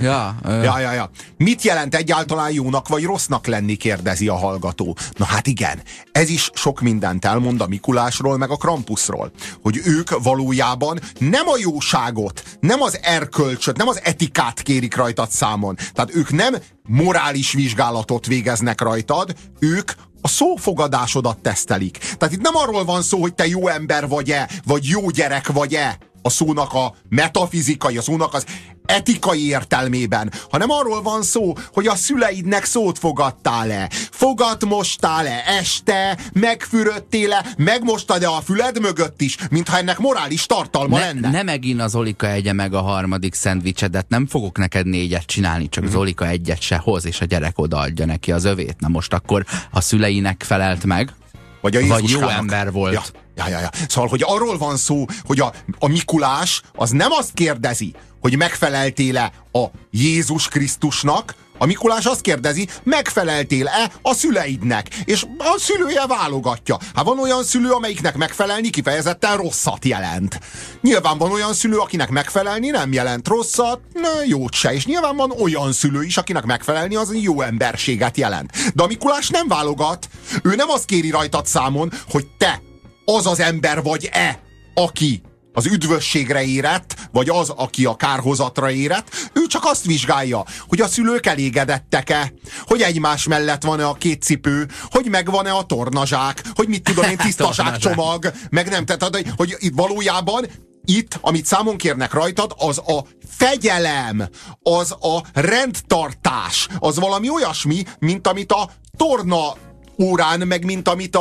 Ja. Mit jelent egyáltalán jónak vagy rossznak lenni, kérdezi a hallgató. Na hát igen, ez is sok mindent elmond a Mikulásról, meg a Krampusról. Hogy ők valójában nem a jóságot, nem az erkölcsöt, nem az etikát kérik rajtad számon. Tehát ők nem morális vizsgálatot végeznek rajtad, ők a szófogadásodat tesztelik. Tehát itt nem arról van szó, hogy te jó ember vagy-e, vagy jó gyerek vagy-e, a szónak a metafizikai, a szónak az etikai értelmében, hanem arról van szó, hogy a szüleidnek szót fogadtál-e, fogat mostál-e este, megfürödtél-e, megmostad-e a füled mögött is, mintha ennek morális tartalma lenne. Ne megint az Zolika egye meg a harmadik szendvicsedet, nem fogok neked 4-et csinálni, csak Zolika 1-et se hoz, és a gyerek odaadja neki az övét. Na most akkor a szüleinek felelt meg, vagy jó ember volt. Ja. Szóval, hogy arról van szó, hogy a Mikulás az nem azt kérdezi, hogy megfeleltél-e a Jézus Krisztusnak, a Mikulás azt kérdezi, megfeleltél-e a szüleidnek? És a szülője válogatja. Hát van olyan szülő, amelyiknek megfelelni kifejezetten rosszat jelent. Nyilván van olyan szülő, akinek megfelelni nem jelent rosszat, jót se. És nyilván van olyan szülő is, akinek megfelelni az jó emberséget jelent. De a Mikulás nem válogat. Ő nem azt kéri rajtad számon, hogy te az az ember vagy-e, aki az üdvösségre érett, vagy az, aki a kárhozatra érett, ő csak azt vizsgálja, hogy a szülők elégedettek-e, hogy egymás mellett van-e a két cipő, hogy megvan-e a tornazsák, hogy mit tudom én, tisztaságcsomag, meg nem, tehát hogy itt valójában itt, amit számon kérnek rajtad, az a fegyelem, az a rendtartás, az valami olyasmi, mint amit a torna órán, meg mint amit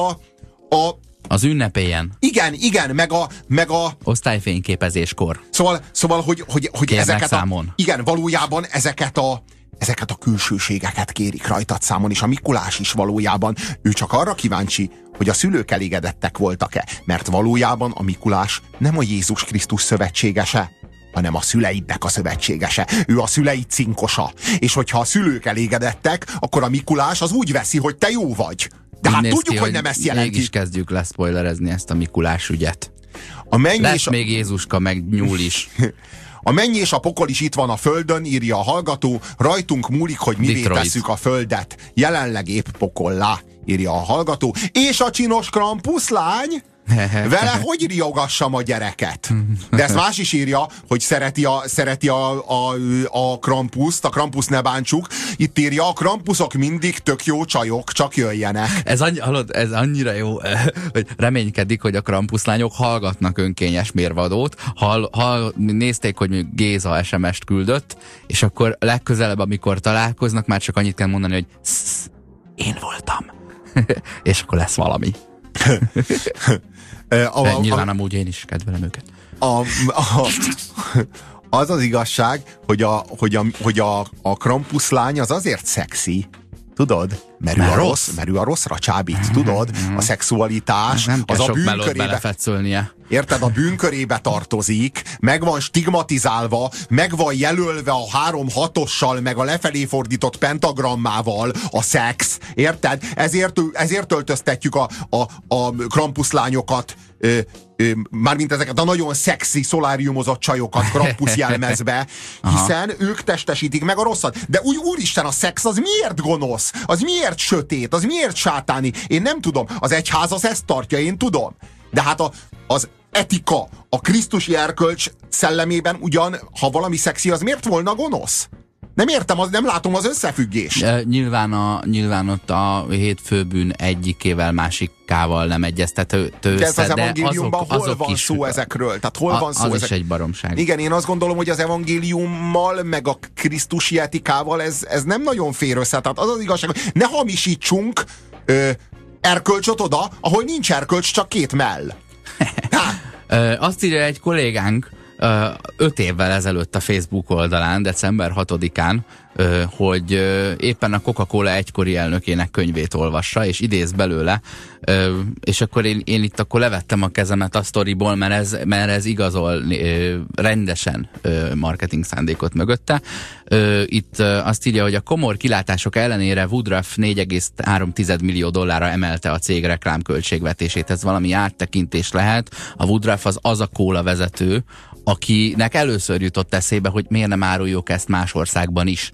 az ünnepélyen. Igen, meg a osztályfényképezéskor. Szóval hogy ezeket számon. Igen, valójában ezeket a külsőségeket kérik rajtad számon, és a Mikulás is valójában, ő csak arra kíváncsi, hogy a szülők elégedettek voltak-e, mert valójában a Mikulás nem a Jézus Krisztus szövetségese, hanem a szüleidnek a szövetségese. Ő a szüleid cinkosa. És hogyha a szülők elégedettek, akkor a Mikulás az úgy veszi, hogy te jó vagy. De hát tudjuk, hogy nem ezt jelenti. Mégis kezdjük leszpoilerezni ezt a Mikulás ügyet. Lesz még Jézuska, meg nyúl is. A menny és a pokol is itt van a földön, írja a hallgató, rajtunk múlik, hogy mivé tesszük a földet. Jelenleg épp pokollá, írja a hallgató. És a csinos Krampuszlány? Vele hogy riogassam a gyereket? De ezt más is írja, hogy szereti a Krampuszt, a Krampuszt ne bántsuk. Itt írja, a Krampuszok mindig tök jó csajok, csak jöjjenek. Ez annyira jó, hogy reménykedik, hogy a Krampuszlányok hallgatnak önkényes mérvadót. Nézték, hogy Géza SMS-t küldött, és akkor legközelebb, amikor találkoznak, már csak annyit kell mondani, hogy én voltam. És akkor lesz valami. Nyilván amúgy én is kedvelem őket. Az az igazság, hogy a Krampuszlány az azért szexi, tudod? Mert ő a rosszra csábít, tudod? A szexualitás, nem az a bűnkörébe... Érted, a bűnkörébe tartozik, meg van stigmatizálva, meg van jelölve a 3-6-ossal, meg a lefelé fordított pentagrammával a szex, érted? Ezért öltöztetjük a krampuszlányokat, mármint ezeket a nagyon szexi szoláriumozott csajokat krampusz jelmezbe, hiszen ők testesítik meg a rosszat. De úgy, úristen, a szex az miért gonosz? Az miért sötét? Az miért sátáni? Én nem tudom. Az egyház az ezt tartja, én tudom. De hát az etika, a krisztusi erkölcs szellemében ugyan, ha valami szexi, az miért volna gonosz? Nem értem, nem látom az összefüggést. Nyilván ott a hétfőbűn egyikével, másikával nem egyeztető össze, de ez az evangéliumban hol van szó ezekről? Tehát hol van szó az is egy baromság. Igen, én azt gondolom, hogy az evangéliummal, meg a krisztusi etikával ez nem nagyon fér össze. Tehát az igazság, hogy ne hamisítsunk erkölcsöt oda, ahol nincs erkölcs, csak 2 mell. Azt írja egy kollégánk 5 évvel ezelőtt a Facebook oldalán, december 6-án, hogy éppen a Coca-Cola egykori elnökének könyvét olvassa, és idéz belőle, és akkor én itt akkor levettem a kezemet a sztoriból, mert ez igazol rendesen marketing szándékot mögötte. Itt azt írja, hogy a komor kilátások ellenére Woodruff $4,3 millió emelte a cég reklámköltségvetését. Ez valami áttekintés lehet. A Woodruff az a kóla vezető, akinek először jutott eszébe, hogy miért nem áruljuk ezt más országban is.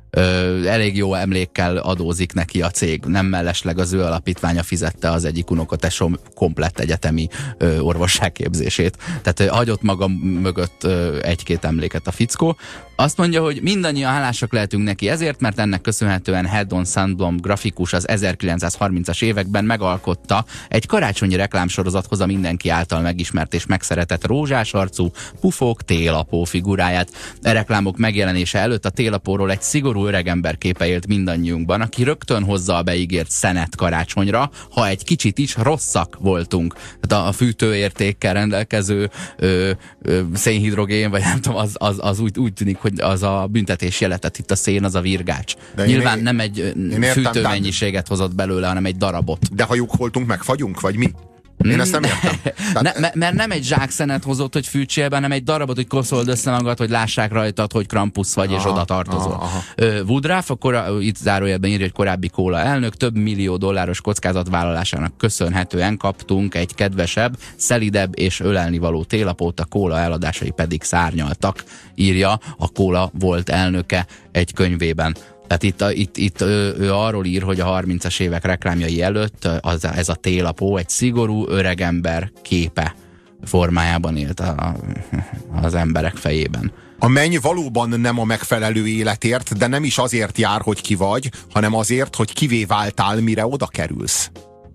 Elég jó emlékkel adózik neki a cég. Nem mellesleg az ő alapítványa fizette az egyik unokatesom komplett egyetemi orvosságképzését. Tehát hagyott maga mögött 1-2 emléket a fickó. Azt mondja, hogy mindannyian hálásak lehetünk neki ezért, mert ennek köszönhetően Haddon Sundblom grafikus az 1930-as években megalkotta egy karácsonyi reklámsorozathoz a mindenki által megismert és megszeretett rózsás arcú pufók télapó figuráját. A reklámok megjelenése előtt a télapóról egy szigorú öregember képe élt mindannyiunkban, aki rögtön hozza a beígért szenet karácsonyra, ha egy kicsit is rosszak voltunk. Tehát a fűtőértékkel rendelkező szénhidrogén, vagy nem tudom, az úgy tűnik, hogy az a büntetés jelet, itt a szén, az a virgács. De nyilván nem egy fűtőmennyiséget hozott belőle, hanem egy darabot. De ha lyuk voltunk, megfagyunk, vagy mi? Én ezt nem értem. Mert nem egy zsákszenet hozott, hogy fűtsél be, hanem egy darabot, hogy koszold össze magad, hogy lássák rajtad, hogy Krampus vagy, és oda tartozol. Woodruff, akkor itt zárójelben írja, hogy korábbi kóla elnök, több millió dolláros kockázatvállalásának köszönhetően kaptunk egy kedvesebb, szelidebb és ölelnivaló télapót, a kóla eladásai pedig szárnyaltak, írja a kóla volt elnöke egy könyvében. Tehát itt ő arról ír, hogy a 30-as évek reklámjai előtt ez a télapó egy szigorú öregember képe formájában élt az emberek fejében. A menny valóban nem a megfelelő életért, de nem is azért jár, hogy ki vagy, hanem azért, hogy kivé váltál, mire oda kerülsz.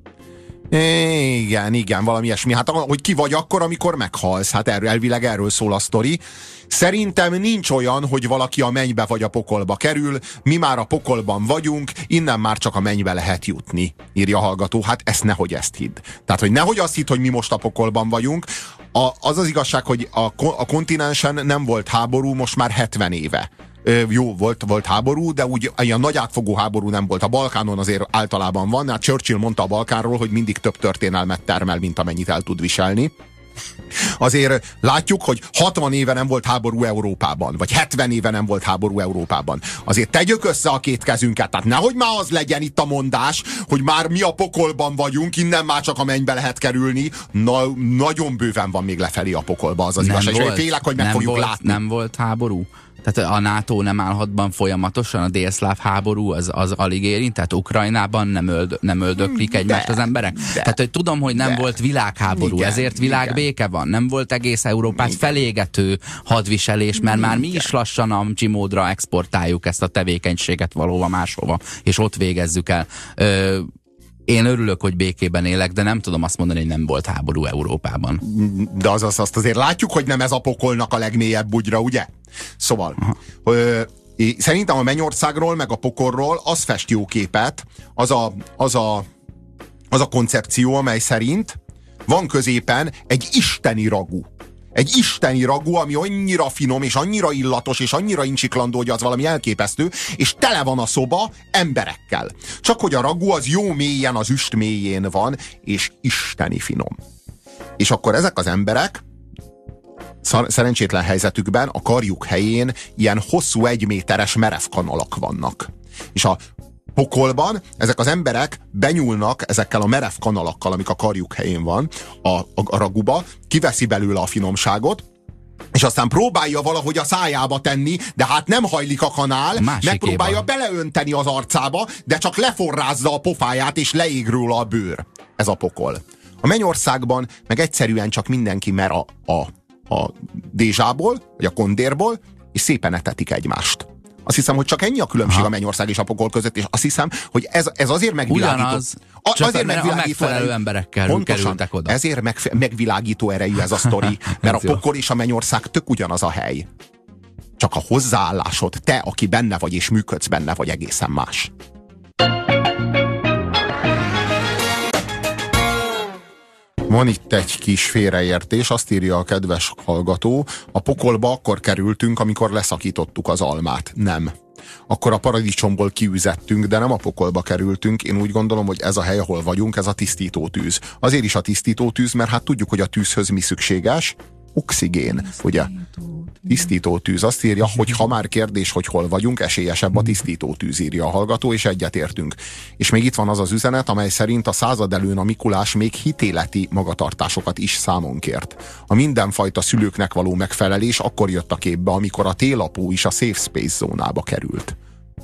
Igen, valami ilyesmi. Hát, hogy ki vagy akkor, amikor meghalsz. Hát elvileg erről szól a sztori. Szerintem nincs olyan, hogy valaki a mennybe vagy a pokolba kerül, mi már a pokolban vagyunk, innen már csak a mennybe lehet jutni, írja a hallgató. Hát nehogy ezt hidd. Tehát, hogy nehogy azt hidd, hogy mi most a pokolban vagyunk. Az igazság, hogy a kontinensen nem volt háború most már 70 éve. Jó, volt háború, de úgy ilyen nagy átfogó háború nem volt. A Balkánon azért általában van. Hát Churchill mondta a Balkánról, hogy mindig több történelmet termel, mint amennyit el tud viselni. Azért látjuk, hogy 60 éve nem volt háború Európában, vagy 70 éve nem volt háború Európában. Azért tegyük össze a 2 kezünket, tehát nehogy már az legyen itt a mondás, hogy már mi a pokolban vagyunk, innen már csak a mennybe lehet kerülni. Nagyon bőven van még lefelé a pokolba, az igazság. És félek, hogy meg fogjuk látni. Nem volt háború? Tehát a NATO nem állhatban folyamatosan, a délszláv háború az alig érint, tehát Ukrajnában nem öldöklik egymást az emberek. Tehát hogy tudom, hogy nem volt világháború, igen, ezért világbéke van. Nem volt egész Európát felégető hadviselés, mert már mi is lassan a Gmódra exportáljuk ezt a tevékenységet valahova máshova, és ott végezzük el. Én örülök, hogy békében élek, de nem tudom azt mondani, hogy nem volt háború Európában. De azt azért látjuk, hogy nem ez a pokolnak a legmélyebb bugyra, ugye? Szóval, szerintem a mennyországról, meg a pokolról az fest jó képet, az a koncepció, amely szerint van középen egy isteni ragú. Egy isteni ragú, ami annyira finom, és annyira illatos, és annyira incsiklandó, hogy az valami elképesztő, és tele van a szoba emberekkel. Csak hogy a ragú az jó mélyen, az üst mélyén van, és isteni finom. És akkor ezek az emberek szerencsétlen helyzetükben a karjuk helyén ilyen hosszú 1 méteres merev kanalak vannak. És a pokolban ezek az emberek benyúlnak ezekkel a merev kanalakkal, amik a karjuk helyén van, a raguba, kiveszi belőle a finomságot, és aztán próbálja valahogy a szájába tenni, de hát nem hajlik a kanál, megpróbálja beleönteni az arcába, de csak leforrázza a pofáját, és leég róla a bőr. Ez a pokol. A mennyországban meg egyszerűen csak mindenki mer a dézsából, vagy a kondérból, és szépen etetik egymást. Azt hiszem, hogy csak ennyi a különbség a mennyország és a pokol között, és azt hiszem, hogy ez azért megvilágító. Ugyanaz, azért megfelelő emberekkel kerültek oda. Ezért megvilágító erejű ez a sztori, mert a pokol és a mennyország tök ugyanaz a hely. Csak a hozzáállásod, te, aki benne vagy és működsz benne, vagy egészen más. Van itt egy kis félreértés, azt írja a kedves hallgató, a pokolba akkor kerültünk, amikor leszakítottuk az almát. Nem. Akkor a paradicsomból kiüzettünk, de nem a pokolba kerültünk. Én úgy gondolom, hogy ez a hely, ahol vagyunk, ez a tisztítótűz. Azért is a tisztítótűz, mert hát tudjuk, hogy a tűzhöz mi szükséges? Oxigén, ugye? Tisztítótűz. Azt írja, hogy ha már kérdés, hogy hol vagyunk, esélyesebb a tisztítótűz, írja a hallgató, és egyetértünk. És még itt van az az üzenet, amely szerint a század előn a Mikulás még hitéleti magatartásokat is számon kért. A mindenfajta szülőknek való megfelelés akkor jött a képbe, amikor a télapó is a safe space zónába került.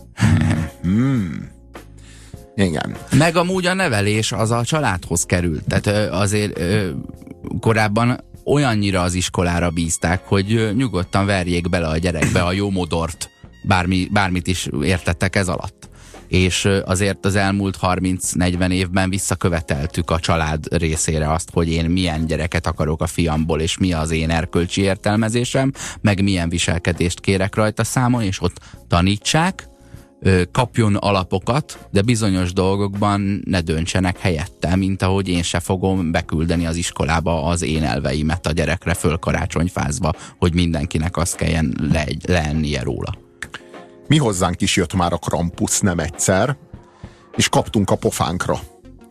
Igen. Meg amúgy a nevelés az a családhoz került. Tehát azért korábban olyannyira az iskolára bízták, hogy nyugodtan verjék bele a gyerekbe a jó modort, bármit is értettek ez alatt. És azért az elmúlt 30-40 évben visszaköveteltük a család részére azt, hogy én milyen gyereket akarok a fiamból, és mi az én erkölcsi értelmezésem, meg milyen viselkedést kérek rajta számon, és ott tanítsák, kapjon alapokat, de bizonyos dolgokban ne döntsenek helyette, mint ahogy én se fogom beküldeni az iskolába az én elveimet a gyerekre fölkarácsonyfázva, hogy mindenkinek azt kelljen leennie róla. Mi hozzánk is jött már a Krampus nem egyszer, és kaptunk a pofánkra.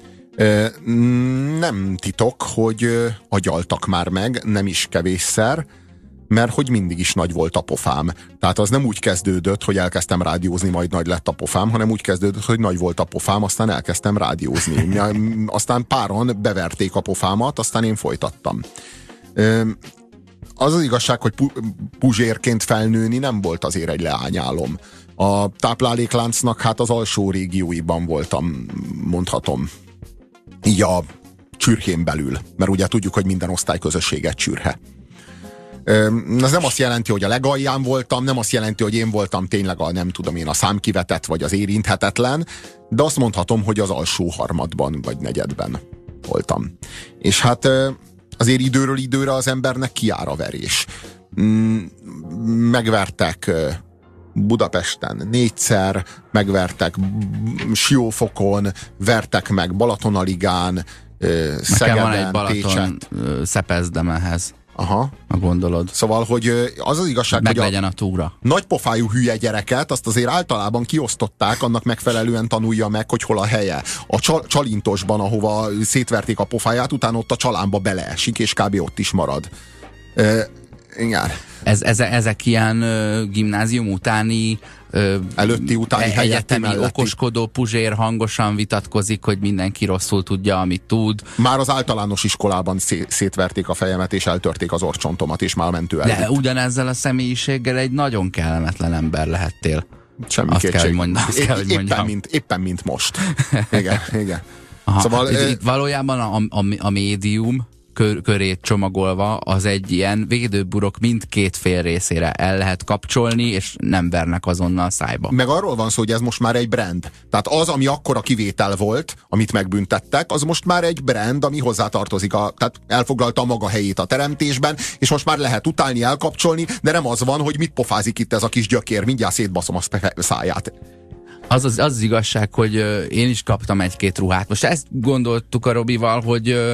Nem titok, hogy agyaltak már meg, nem is kevésszer, mert hogy mindig is nagy volt a pofám. Tehát az nem úgy kezdődött, hogy elkezdtem rádiózni, majd nagy lett a pofám, hanem úgy kezdődött, hogy nagy volt a pofám, aztán elkezdtem rádiózni. Aztán páran beverték a pofámat, aztán én folytattam. Az az igazság, hogy puzsérként felnőni nem volt azért egy leányálom. A táplálékláncnak hát az alsó régióiban voltam, mondhatom. Így a csürhén belül. Mert ugye tudjuk, hogy minden osztályközösséget csürhe. Ez nem azt jelenti, hogy a legalján voltam, nem azt jelenti, hogy én voltam tényleg a számkivetett, vagy az érinthetetlen, de azt mondhatom, hogy az alsó harmadban, vagy negyedben voltam. És hát azért időről időre az embernek kijár a verés. Megvertek Budapesten 4-szer, megvertek Siófokon, vertek meg Balatonaligán, Szegeden, van egy Balaton Pécset. Szepezdemehez. Aha. A gondolod. Szóval, hogy az az igazság, meg hogy legyen a túra. Nagypofájú hülye gyereket, azt azért általában kiosztották, annak megfelelően tanulja meg, hogy hol a helye. A Csalintosban, ahova szétverték a pofáját, utána ott a csalánba beleesik, és kb. Ott is marad. Igen. Ezek ilyen gimnázium utáni előtti, utáni, egyetemi okoskodó puzsér hangosan vitatkozik, hogy mindenki rosszul tudja, amit tud. Már az általános iskolában szétverték a fejemet, és eltörték az orcsontomat, és már mentő elvitt. De ugyanezzel a személyiséggel egy nagyon kellemetlen ember lehettél. Semmi azt kétség. kell, hogy mondjam. Éppen mint most. Igen, igen. Aha. Szóval, itt valójában a médium körét csomagolva, az egy ilyen védőburok mindkét fél részére el lehet kapcsolni, és nem vernek azonnal szájba. Meg arról van szó, hogy ez most már egy brand. Tehát az, ami akkora kivétel volt, amit megbüntettek, az most már egy brand, ami hozzátartozik, tehát elfoglalta a maga helyét a teremtésben, és most már lehet utálni, elkapcsolni, de nem az van, hogy mit pofázik itt ez a kis gyökér, mindjárt szétbaszom a száját. Az igazság, hogy én is kaptam egy-két ruhát. Most ezt gondoltuk a Robival,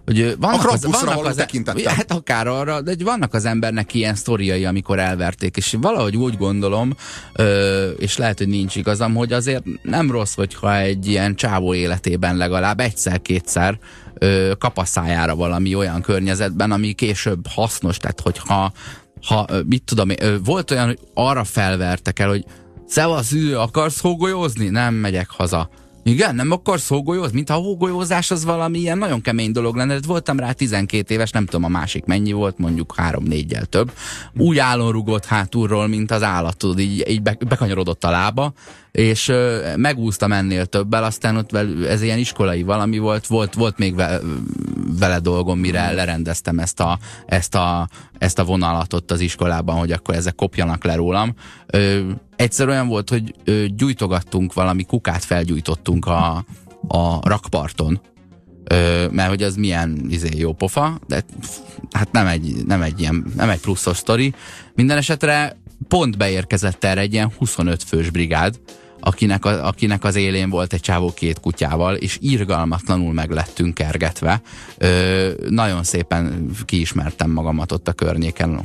hogy vannak való tekintettel. Hát akár arra, de vannak az embernek ilyen sztoriai, amikor elverték, és valahogy úgy gondolom, és lehet, hogy nincs igazam, hogy azért nem rossz, hogyha egy ilyen csávó életében legalább egyszer-kétszer kap a szájára valami olyan környezetben, ami később hasznos, tehát hogyha mit tudom én, volt olyan, hogy arra felvertek el, hogy szevasz, akarsz hógolyózni? Nem megyek haza. Igen, nem akarsz hógolyózni? Mintha a hógolyózás az valami ilyen nagyon kemény dolog lenne. Voltam rá 12 éves, nem tudom a másik mennyi volt, mondjuk 3-4-jel több. Úgy állon rugott hátulról, mint az állat, tudod, így bekanyarodott a lába, és megúsztam ennél többel, aztán ott ez ilyen iskolai valami volt még vele dolgom, mire lerendeztem ezt a vonalat ott az iskolában, hogy akkor ezek kopjanak le rólam. Egyszer olyan volt, hogy gyújtogattunk valami kukát, felgyújtottunk a rakparton, mert hogy az milyen jó pofa, de hát nem egy pluszos sztori. Minden esetre pont beérkezett erre egy ilyen 25 fős brigád, akinek az élén volt egy csávó 2 kutyával, és irgalmatlanul meg lettünk kergetve. Nagyon szépen kiismertem magamat ott a környéken,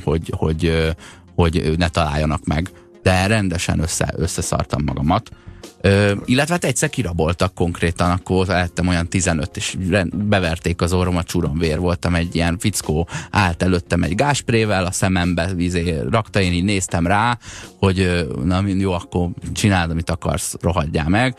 hogy ne találjanak meg. De rendesen összeszartam magamat. Illetve hát egyszer kiraboltak konkrétan, akkor lettem olyan 15, és beverték az orromat, csúron vér voltam, egy ilyen fickó állt előttem egy gásprével, a szemembe rakta, én így néztem rá, hogy na jó, akkor csináld, amit akarsz, rohadjál meg.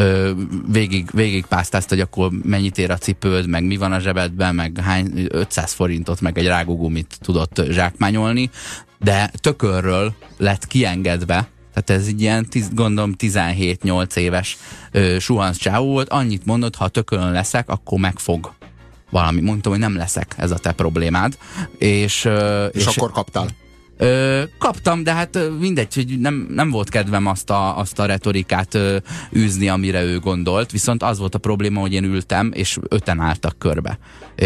Végig pásztázta, hogy akkor mennyit ér a cipőd, meg mi van a zsebedben, meg hány 500 forintot, meg egy rágógumit tudott zsákmányolni, de tökörről lett kiengedve, tehát ez egy ilyen, gondolom 17-8 éves suhanc csávó volt, annyit mondott, ha tökörön leszek, akkor megfog valami. Mondtam, hogy nem leszek, ez a te problémád. És akkor kaptál? Kaptam, de hát mindegy, hogy nem volt kedvem azt a retorikát űzni, amire ő gondolt, viszont az volt a probléma, hogy én ültem, és 5-en álltak körbe.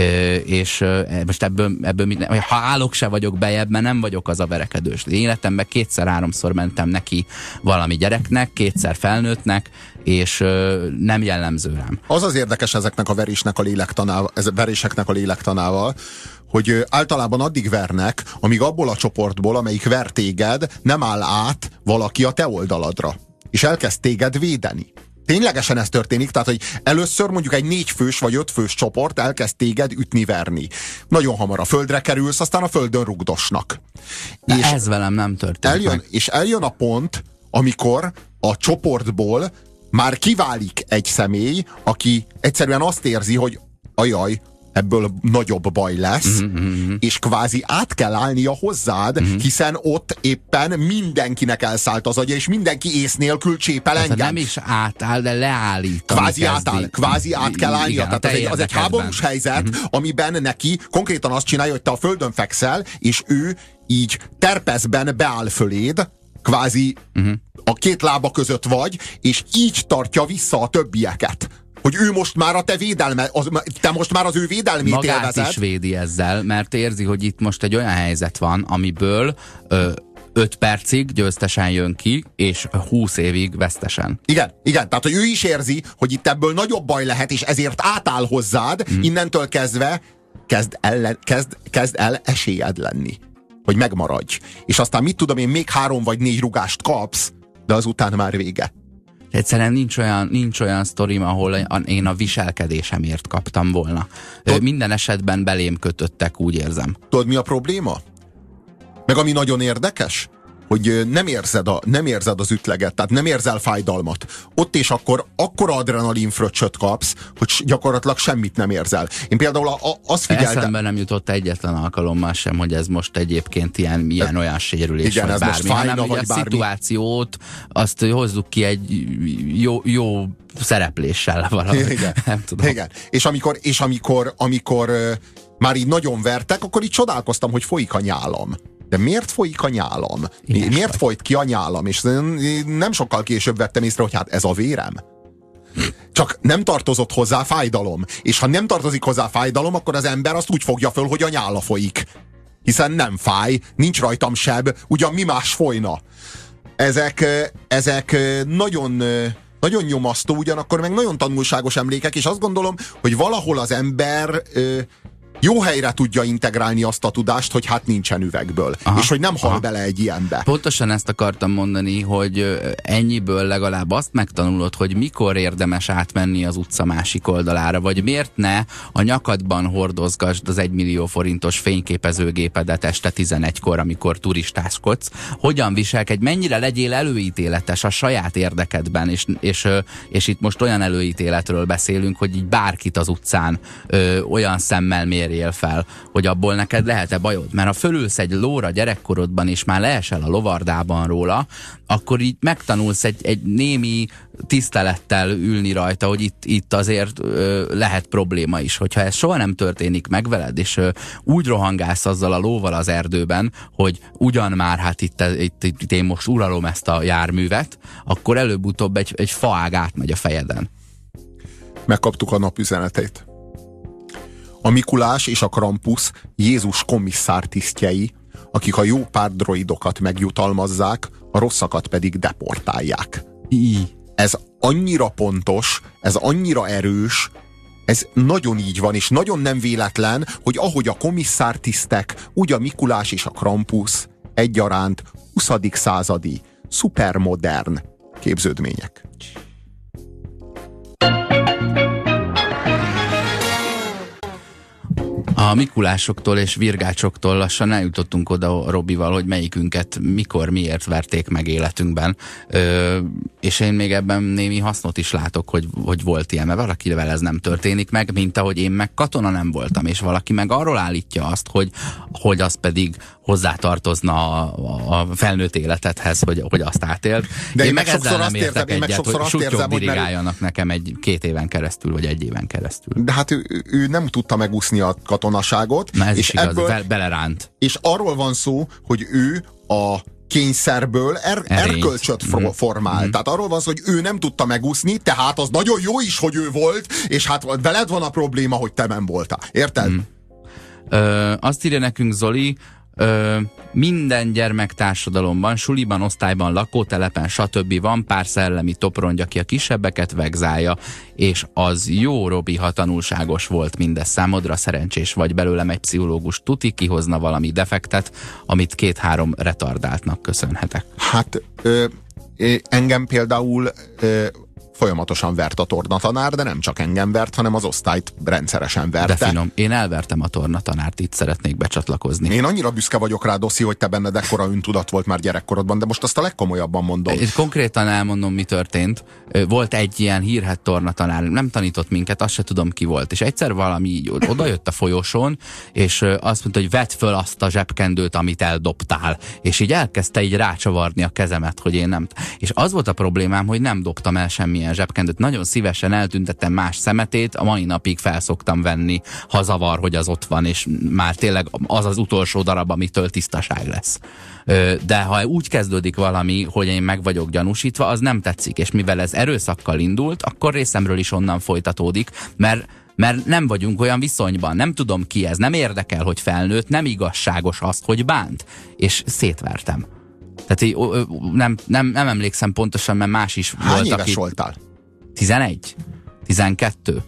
És most ebből ha állok, se vagyok bejebb, mert nem vagyok az a verekedős. Életemben 2-3-szor mentem neki valami gyereknek, 2-szer felnőttnek, és nem jellemző rám. Az az érdekes ezeknek a veréseknek a lélektanával, hogy általában addig vernek, amíg abból a csoportból, amelyik ver téged, nem áll át valaki a te oldaladra, és elkezd téged védeni. Ténylegesen ez történik, tehát, hogy először mondjuk egy 4 fős vagy 5 fős csoport elkezd téged ütni-verni. Nagyon hamar a földre kerülsz, aztán a földön rugdosnak. És ez velem nem történik. És eljön a pont, amikor a csoportból már kiválik egy személy, aki egyszerűen azt érzi, hogy ajaj, ebből nagyobb baj lesz, és kvázi át kell állnia hozzád, hiszen ott éppen mindenkinek elszállt az agya, és mindenki ész nélkül csépel engem. Nem is átáll, de leállít. Kvázi át kell állnia. Igen, tehát az egy háborús helyzet, amiben neki konkrétan azt csinálja, hogy te a földön fekszel, és ő így terpeszben beáll föléd, kvázi a 2 lába között vagy, és így tartja vissza a többieket. Hogy ő most már a te te most már az ő védelmét magát élvezed. Magát is védi ezzel, mert érzi, hogy itt most egy olyan helyzet van, amiből 5 percig győztesen jön ki, és 20 évig vesztesen. Igen, tehát hogy ő is érzi, hogy itt ebből nagyobb baj lehet, és ezért átáll hozzád, innentől kezdve kezd el esélyed lenni, hogy megmaradj. És aztán mit tudom én, még 3 vagy 4 rugást kapsz, de azután már vége. Egyszerűen nincs olyan sztorim, ahol én a viselkedésemért kaptam volna. Minden esetben belém kötöttek, úgy érzem. Tudod, mi a probléma? Meg ami nagyon érdekes, hogy nem érzed az ütleget, tehát nem érzel fájdalmat. Ott és akkor akkora adrenalinfröccsöt kapsz, hogy gyakorlatilag semmit nem érzel. Én például azt figyeltem... Eszembe nem jutott egyetlen alkalommal sem, hogy ez most egyébként ilyen olyan sérülés, igen, vagy bármi, hanem hogy a szituációt azt hozzuk ki egy jó szerepléssel valami. Igen. Nem tudom. Igen. És amikor már így nagyon vertek, akkor így csodálkoztam, hogy folyik a nyálam. De miért folyik a nyálam? Miért folyt ki a nyálam? És nem sokkal később vettem észre, hogy hát ez a vérem. Csak nem tartozott hozzá fájdalom. És ha nem tartozik hozzá fájdalom, akkor az ember azt úgy fogja föl, hogy a nyála folyik. Hiszen nem fáj, nincs rajtam seb, ugyan mi más folyna. Ezek nagyon nyomasztó, ugyanakkor meg nagyon tanulságos emlékek, és azt gondolom, hogy valahol az ember jó helyre tudja integrálni azt a tudást, hogy hát nincsen üvegből. Aha, és hogy nem hal bele egy ilyenbe. Pontosan ezt akartam mondani, hogy ennyiből legalább azt megtanulod, hogy mikor érdemes átmenni az utca másik oldalára, vagy miért ne a nyakadban hordozgasd az 1 millió forintos fényképezőgépedet este 11-kor, amikor turistáskodsz. Hogyan viselkedj, mennyire legyél előítéletes a saját érdekedben, és itt most olyan előítéletről beszélünk, hogy így bárkit az utcán olyan szemmel mérjél fel, hogy abból neked lehet-e bajod. Mert ha fölülsz egy lóra gyerekkorodban, és már leesel a lovardában róla, akkor így megtanulsz egy némi tisztelettel ülni rajta, hogy itt azért lehet probléma is. Hogyha ez soha nem történik meg veled, és úgy rohangálsz azzal a lóval az erdőben, hogy ugyan már hát itt én most uralom ezt a járművet, akkor előbb-utóbb egy faág átmegy a fejeden. Megkaptuk a napüzenetét. A Mikulás és a Krampus Jézus komisszár tisztjei, akik a jó pár droidokat megjutalmazzák, a rosszakat pedig deportálják. Ez annyira pontos, ez annyira erős, ez nagyon így van, és nagyon nem véletlen, hogy ahogy a komisszár tisztek, úgy a Mikulás és a Krampus egyaránt 20. századi, szupermodern képződmények. A Mikulásoktól és virgácsoktól lassan eljutottunk oda Robival, hogy melyikünket mikor, miért verték meg életünkben. És én még ebben némi hasznot is látok, hogy volt ilyen, mert valakivel ez nem történik meg, mint ahogy én meg katona nem voltam, és valaki meg arról állítja azt, hogy az pedig hozzátartozna a felnőtt életedhez, hogy azt átélt. De én meg ezzel nem értek egyet, hogy sutyog dirigáljanak nekem 2 éven keresztül, vagy 1 éven keresztül. De hát ő nem tudta megúszni a katonaságot. Na ez és is igaz, beleránt. És arról van szó, hogy ő a kényszerből erkölcsöt formál. Tehát arról van szó, hogy ő nem tudta megúszni, tehát az nagyon jó is, hogy ő volt, és hát veled van a probléma, hogy te nem voltál. Érted? Azt írja nekünk Zoli, minden gyermektársadalomban, suliban, osztályban, lakótelepen, stb. Van pár szellemi toprongy, aki a kisebbeket vegzálja, és az jó, Robi, ha tanulságos volt mindez számodra, szerencsés vagy, belőlem egy pszichológus tuti kihozna valami defektet, amit 2-3 retardáltnak köszönhetek. Hát engem például folyamatosan vert a tornatanár, de nem csak engem vert, hanem az osztályt rendszeresen verte. De finom, én elvertem a tornatanárt, itt szeretnék becsatlakozni. Én annyira büszke vagyok rá, Doszi, hogy te benned ekkora öntudat volt már gyerekkorodban, de most azt a legkomolyabban mondom. És konkrétan elmondom, mi történt. Volt egy ilyen hírhedt tornatanár, nem tanított minket, azt se tudom, ki volt. És egyszer valami így odajött a folyosón, és azt mondta, hogy vedd föl azt a zsebkendőt, amit eldobtál. És így elkezdte így rácsavarni a kezemet, hogy én nem. És az volt a problémám, hogy nem dobtam el semmilyen zsebkendőt. Nagyon szívesen eltüntettem más szemetét, a mai napig felszoktam venni, ha zavar, hogy az ott van, és már tényleg az az utolsó darab, amitől tisztaság lesz. De ha úgy kezdődik valami, hogy én meg vagyok gyanúsítva, az nem tetszik, és mivel ez erőszakkal indult, akkor részemről is onnan folytatódik, mert nem vagyunk olyan viszonyban, nem tudom ki ez, nem érdekel, hogy felnőtt, nem igazságos azt, hogy bánt, és szétvertem. Tehát nem emlékszem pontosan, mert más is volt. Hány éves voltál? 11? 12?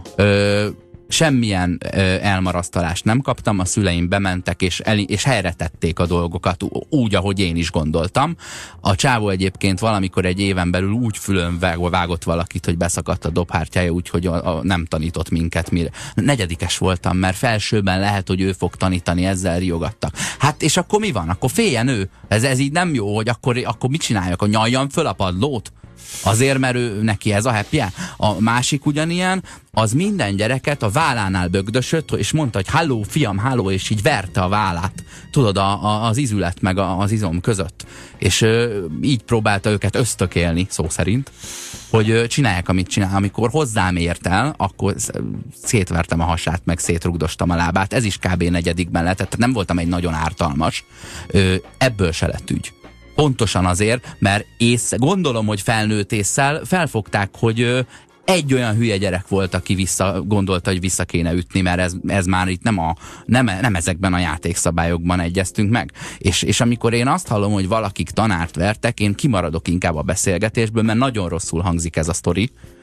Semmilyen elmarasztalást nem kaptam, a szüleim bementek, és helyre tették a dolgokat úgy, ahogy én is gondoltam. A csávó egyébként valamikor egy éven belül úgy fülön vágott valakit, hogy beszakadt a dobhártyája, úgyhogy nem tanított minket mire. 4. voltam, mert felsőben lehet, hogy ő fog tanítani, ezzel riogattak. Hát és akkor mi van? Akkor féljen ő. Ez így nem jó, hogy akkor mit csináljak? Nyaljam föl a padlót? Azért, mert neki ez a happy-je. A másik ugyanilyen, az minden gyereket a vállánál bögdösött, és mondta, hogy halló, fiam, halló, és így verte a vállát. Tudod, az izület meg az izom között. És így próbálta őket ösztökélni, szó szerint, hogy csinálják, amit csinál. Amikor hozzám ért el, akkor szétvertem a hasát, meg szétrugdostam a lábát. Ez is kb. 4. lett, tehát nem voltam egy nagyon ártalmas. Ebből se lett ügy. Pontosan azért, mert gondolom, hogy felnőtt ésszel felfogták, hogy egy olyan hülye gyerek volt, aki gondolta, hogy vissza kéne ütni, mert ez már itt nem ezekben a játékszabályokban egyeztünk meg. És amikor én azt hallom, hogy valakik tanárt vertek, én kimaradok inkább a beszélgetésből, mert nagyon rosszul hangzik ez a sztori.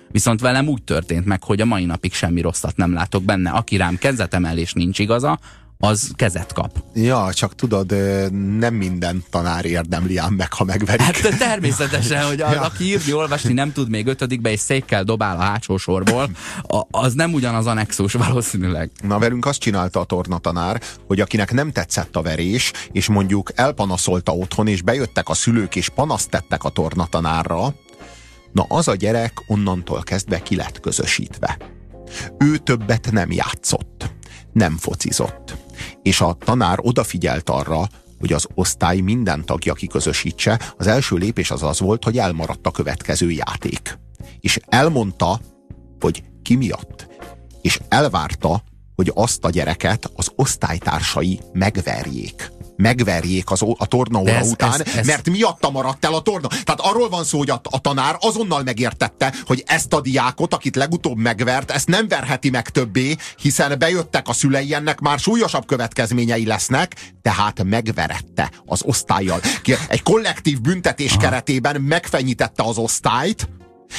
Viszont velem úgy történt meg, hogy a mai napig semmi rosszat nem látok benne. Aki rám kezet emel és nincs igaza, az kezet kap. Ja, csak tudod, nem minden tanár érdemli ám meg, ha megverik. Hát természetesen, hogy aki írni, olvasni nem tud még 5-be, és székkel dobál a hátsó sorból, az nem ugyanaz annexus valószínűleg. Na, velünk azt csinálta a tornatanár, hogy akinek nem tetszett a verés, és mondjuk elpanaszolta otthon, és bejöttek a szülők, és panaszt tettek a tornatanárra, na az a gyerek onnantól kezdve ki lett közösítve. Ő többet nem játszott, nem focizott. És a tanár odafigyelt arra, hogy az osztály minden tagja kiközösítse. Az első lépés az volt, hogy elmaradt a következő játék. És elmondta, hogy ki miatt. És elvárta, hogy azt a gyereket az osztálytársai megverjék. Megverjék a tornaóra után, mert miatta maradt el a torna. Tehát arról van szó, hogy a tanár azonnal megértette, hogy ezt a diákot, akit legutóbb megvert, ezt nem verheti meg többé, hiszen bejöttek a szülei, ennek már súlyosabb következményei lesznek, tehát megverette az osztállyal. Egy kollektív büntetés keretében megfenyítette az osztályt,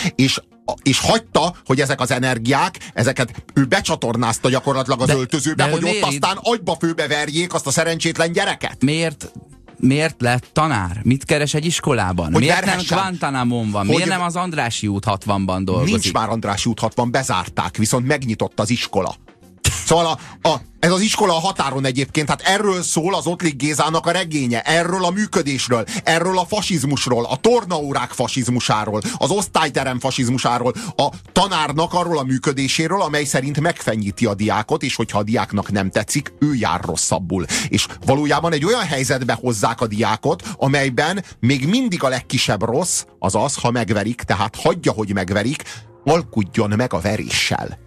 és hagyta, hogy ezek az energiák, ezeket ő becsatornázta gyakorlatilag az öltözőbe, hogy ott aztán agyba főbe verjék azt a szerencsétlen gyereket. Miért lett tanár? Mit keres egy iskolában? Hogy miért verhessen? Nem Guantanamon van? Miért nem az Andrássy út 60-ban dolgozik? Nincs már Andrássy út 60, bezárták, viszont megnyitott az iskola. Szóval ez az iskola a határon egyébként, hát erről szól az Ottlik Gézának a regénye, erről a működésről, erről a fasizmusról, a tornaórák fasizmusáról, az osztályterem fasizmusáról, a tanárnak arról a működéséről, amely szerint megfenyíti a diákot, és hogyha a diáknak nem tetszik, ő jár rosszabbul. És valójában egy olyan helyzetbe hozzák a diákot, amelyben még mindig a legkisebb rossz az az, ha megverik, tehát hagyja, hogy megverik, alkudjon meg a veréssel.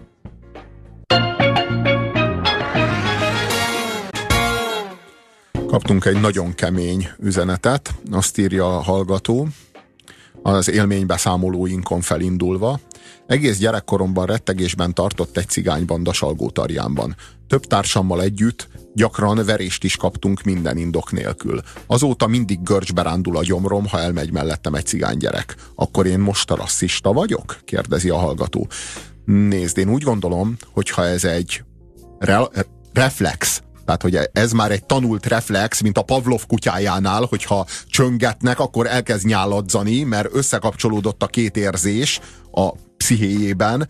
Kaptunk egy nagyon kemény üzenetet, azt írja a hallgató, az élménybeszámolóinkon felindulva. Egész gyerekkoromban rettegésben tartott egy cigánybanda Salgótarjánban. Több társammal együtt gyakran verést is kaptunk minden indok nélkül. Azóta mindig görcsbe rándul a gyomrom, ha elmegy mellettem egy cigánygyerek. Akkor én most a rasszista vagyok? Kérdezi a hallgató. Nézd, én úgy gondolom, hogyha ez egy reflex, tehát, hogy ez már egy tanult reflex, mint a Pavlov kutyájánál, hogyha csöngetnek, akkor elkezd nyáladzani, mert összekapcsolódott a két érzés a pszichéjében.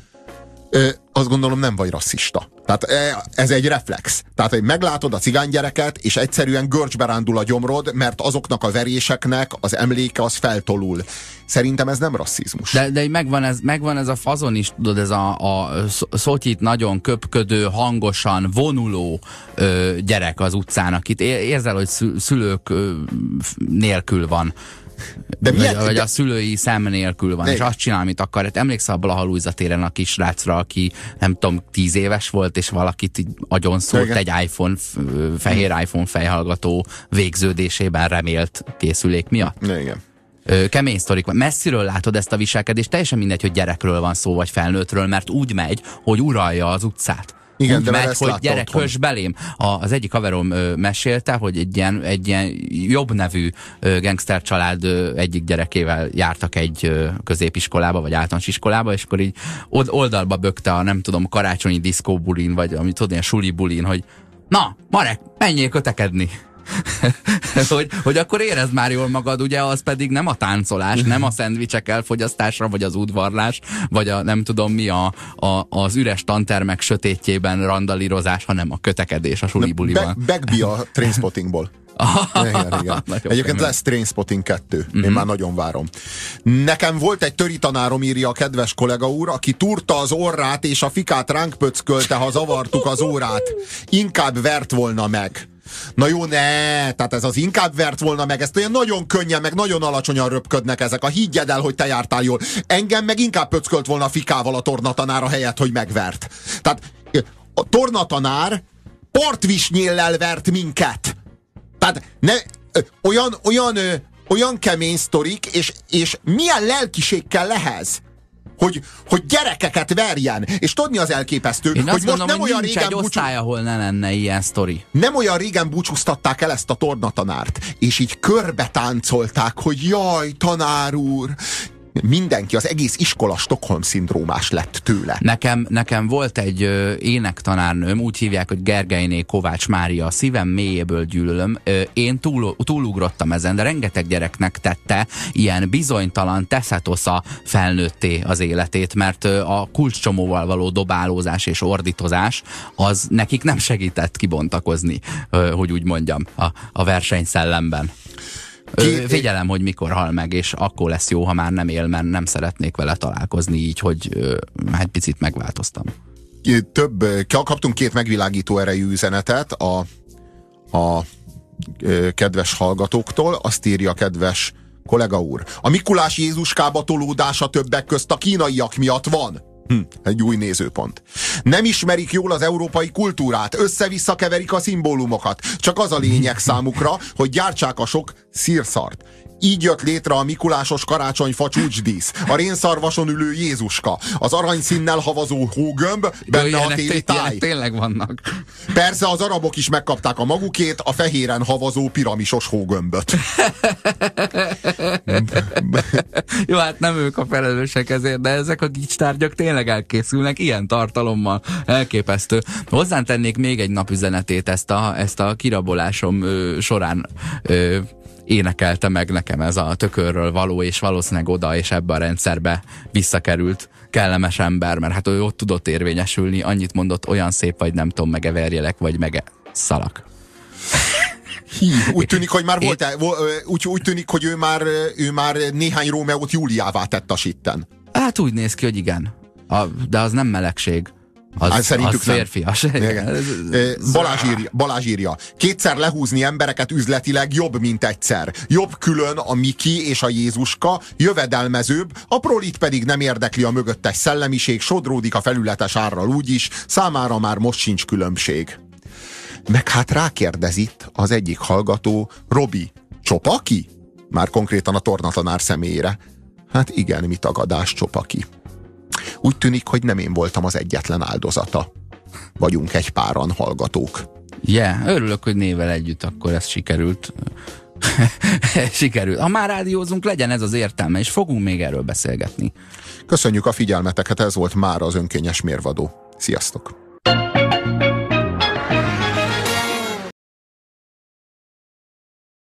Azt gondolom, nem vagy rasszista. Tehát ez egy reflex. Tehát, hogy meglátod a cigánygyereket, és egyszerűen görcsbe rándul a gyomrod, mert azoknak a veréseknek az emléke az feltolul. Szerintem ez nem rasszizmus. De megvan ez a fazon is, tudod, ez a szotyit nagyon köpködő, hangosan vonuló gyerek az utcán, akit érzel, hogy szülők nélkül van. Vagy a szülői szem nélkül van, és azt csinál, amit akar. Hát emlékszel a Blaha Lujza téren a kisrácra, aki nem tudom, 10 éves volt, és valakit így agyonszólt egy fehér iPhone fejhallgató végződésében remélt készülék miatt. Igen. Kemény sztorik van. Messziről látod ezt a viselkedést, teljesen mindegy, hogy gyerekről van szó, vagy felnőttről, mert úgy megy, hogy uralja az utcát. Igen, úgy megy, hogy gyerek, kös belém. Az egyik haverom mesélte, hogy egy ilyen jobb nevű gangster család egyik gyerekével jártak egy középiskolába, vagy általános iskolába, és akkor így oldalba bökte a nem tudom, karácsonyi diszkó bulin, vagy amit tudod, ilyen suli bulin, hogy na, Marek, menjél kötekedni. hogy akkor érezd már jól magad, ugye, az pedig nem a táncolás, nem a szendvicsek elfogyasztásra, vagy az udvarlás, vagy a nem tudom mi az üres tantermek sötétjében randalírozás, hanem a kötekedés a sulibuliban. Bagby a Trainspottingból. Igen. Egyébként lesz Trainspotting 2. Én már nagyon várom. Nekem volt egy töri tanárom, írja a kedves kollega úr, aki túrta az orrát, és a fikát ránk pöckölte, ha zavartuk az órát. Inkább vert volna meg. Na jó, tehát ez az inkább vert volna meg, ezt olyan nagyon könnyen, meg nagyon alacsonyan röpködnek ezek. Higgyed el, hogy te jártál jól. Engem meg inkább pöckölt volna a fikával a tornatanára helyett, hogy megvert. Tehát a tornatanár partvisnyéllel vert minket. Tehát olyan kemény sztorik, és milyen lelkiség kell ehhez, hogy gyerekeket verjen. És tudni az elképesztő, én hogy most nem olyan régen egy osztály, ahol ne lenne ilyen sztori. Nem olyan régen búcsúztatták el ezt a tornatanárt, és így körbe táncolták, hogy jaj, tanár úr, Mindenki, az egész iskola Stockholm-szindrómás lett tőle. Nekem volt egy énektanárnőm, úgy hívják, hogy Gergelyné Kovács Mária, a szívem mélyéből gyűlölöm. Én túlugrottam ezen, de rengeteg gyereknek tette ilyen bizonytalan teszetosza felnőtté az életét, mert a kulcscsomóval való dobálózás és ordítozás az nekik nem segített kibontakozni, hogy úgy mondjam, a versenyszellemben. Figyelem, hogy mikor hal meg, és akkor lesz jó, ha már nem él, mert nem szeretnék vele találkozni, így, hogy egy picit megváltoztam. Kaptunk 2 megvilágító erejű üzenetet a kedves hallgatóktól. Azt írja a kedves kollega úr: a Mikulás Jézuskába tolódása többek közt a kínaiak miatt van. Egy új nézőpont. Nem ismerik jól az európai kultúrát, össze-vissza keverik a szimbólumokat. Csak az a lényeg számukra, hogy gyártsák a sok szírszart. Így jött létre a mikulásos karácsonyfa csúcsdísz, a rénszarvason ülő Jézuska, az aranyszínnel havazó hógömb, benne a téli táj. Tényleg vannak. Persze az arabok is megkapták a magukét, a fehéren havazó piramisos hógömböt. Jó, hát nem ők a felelősek ezért, de ezek a gics-tárgyak tényleg elkészülnek ilyen tartalommal. Elképesztő. Hozzán tennék még egy napüzenetét, ezt a kirabolásom során énekelte meg nekem ez a tökörről való, és valószínűleg oda és ebbe a rendszerbe visszakerült kellemes ember, mert hát ő ott tudott érvényesülni, annyit mondott, olyan szép vagy, nem tudom, megeverjelek, vagy szalak. Úgy tűnik, hogy már úgy tűnik, hogy ő már néhány Rómeót Júliává tett a sitten. Hát úgy néz ki, hogy igen. De az nem melegség. Az férfias. Balázs írja: 2-szer lehúzni embereket üzletileg jobb, mint egyszer. Jobb külön a Miki és a Jézuska, jövedelmezőbb, a prolit pedig nem érdekli a mögöttes szellemiség, sodródik a felületes árral úgyis, számára már most sincs különbség. Meg hát rákérdez itt az egyik hallgató, Robi, Csopaki? Már konkrétan a tornatanár személyére. Hát igen, mi tagadás, Csopaki. Úgy tűnik, hogy nem én voltam az egyetlen áldozata. Vagyunk egy páran hallgatók. Örülök, hogy nével együtt akkor ez sikerült. Sikerült. Ha már rádiózunk, legyen ez az értelme, és fogunk még erről beszélgetni. Köszönjük a figyelmeteket, ez volt már az önkényes mérvadó. Sziasztok!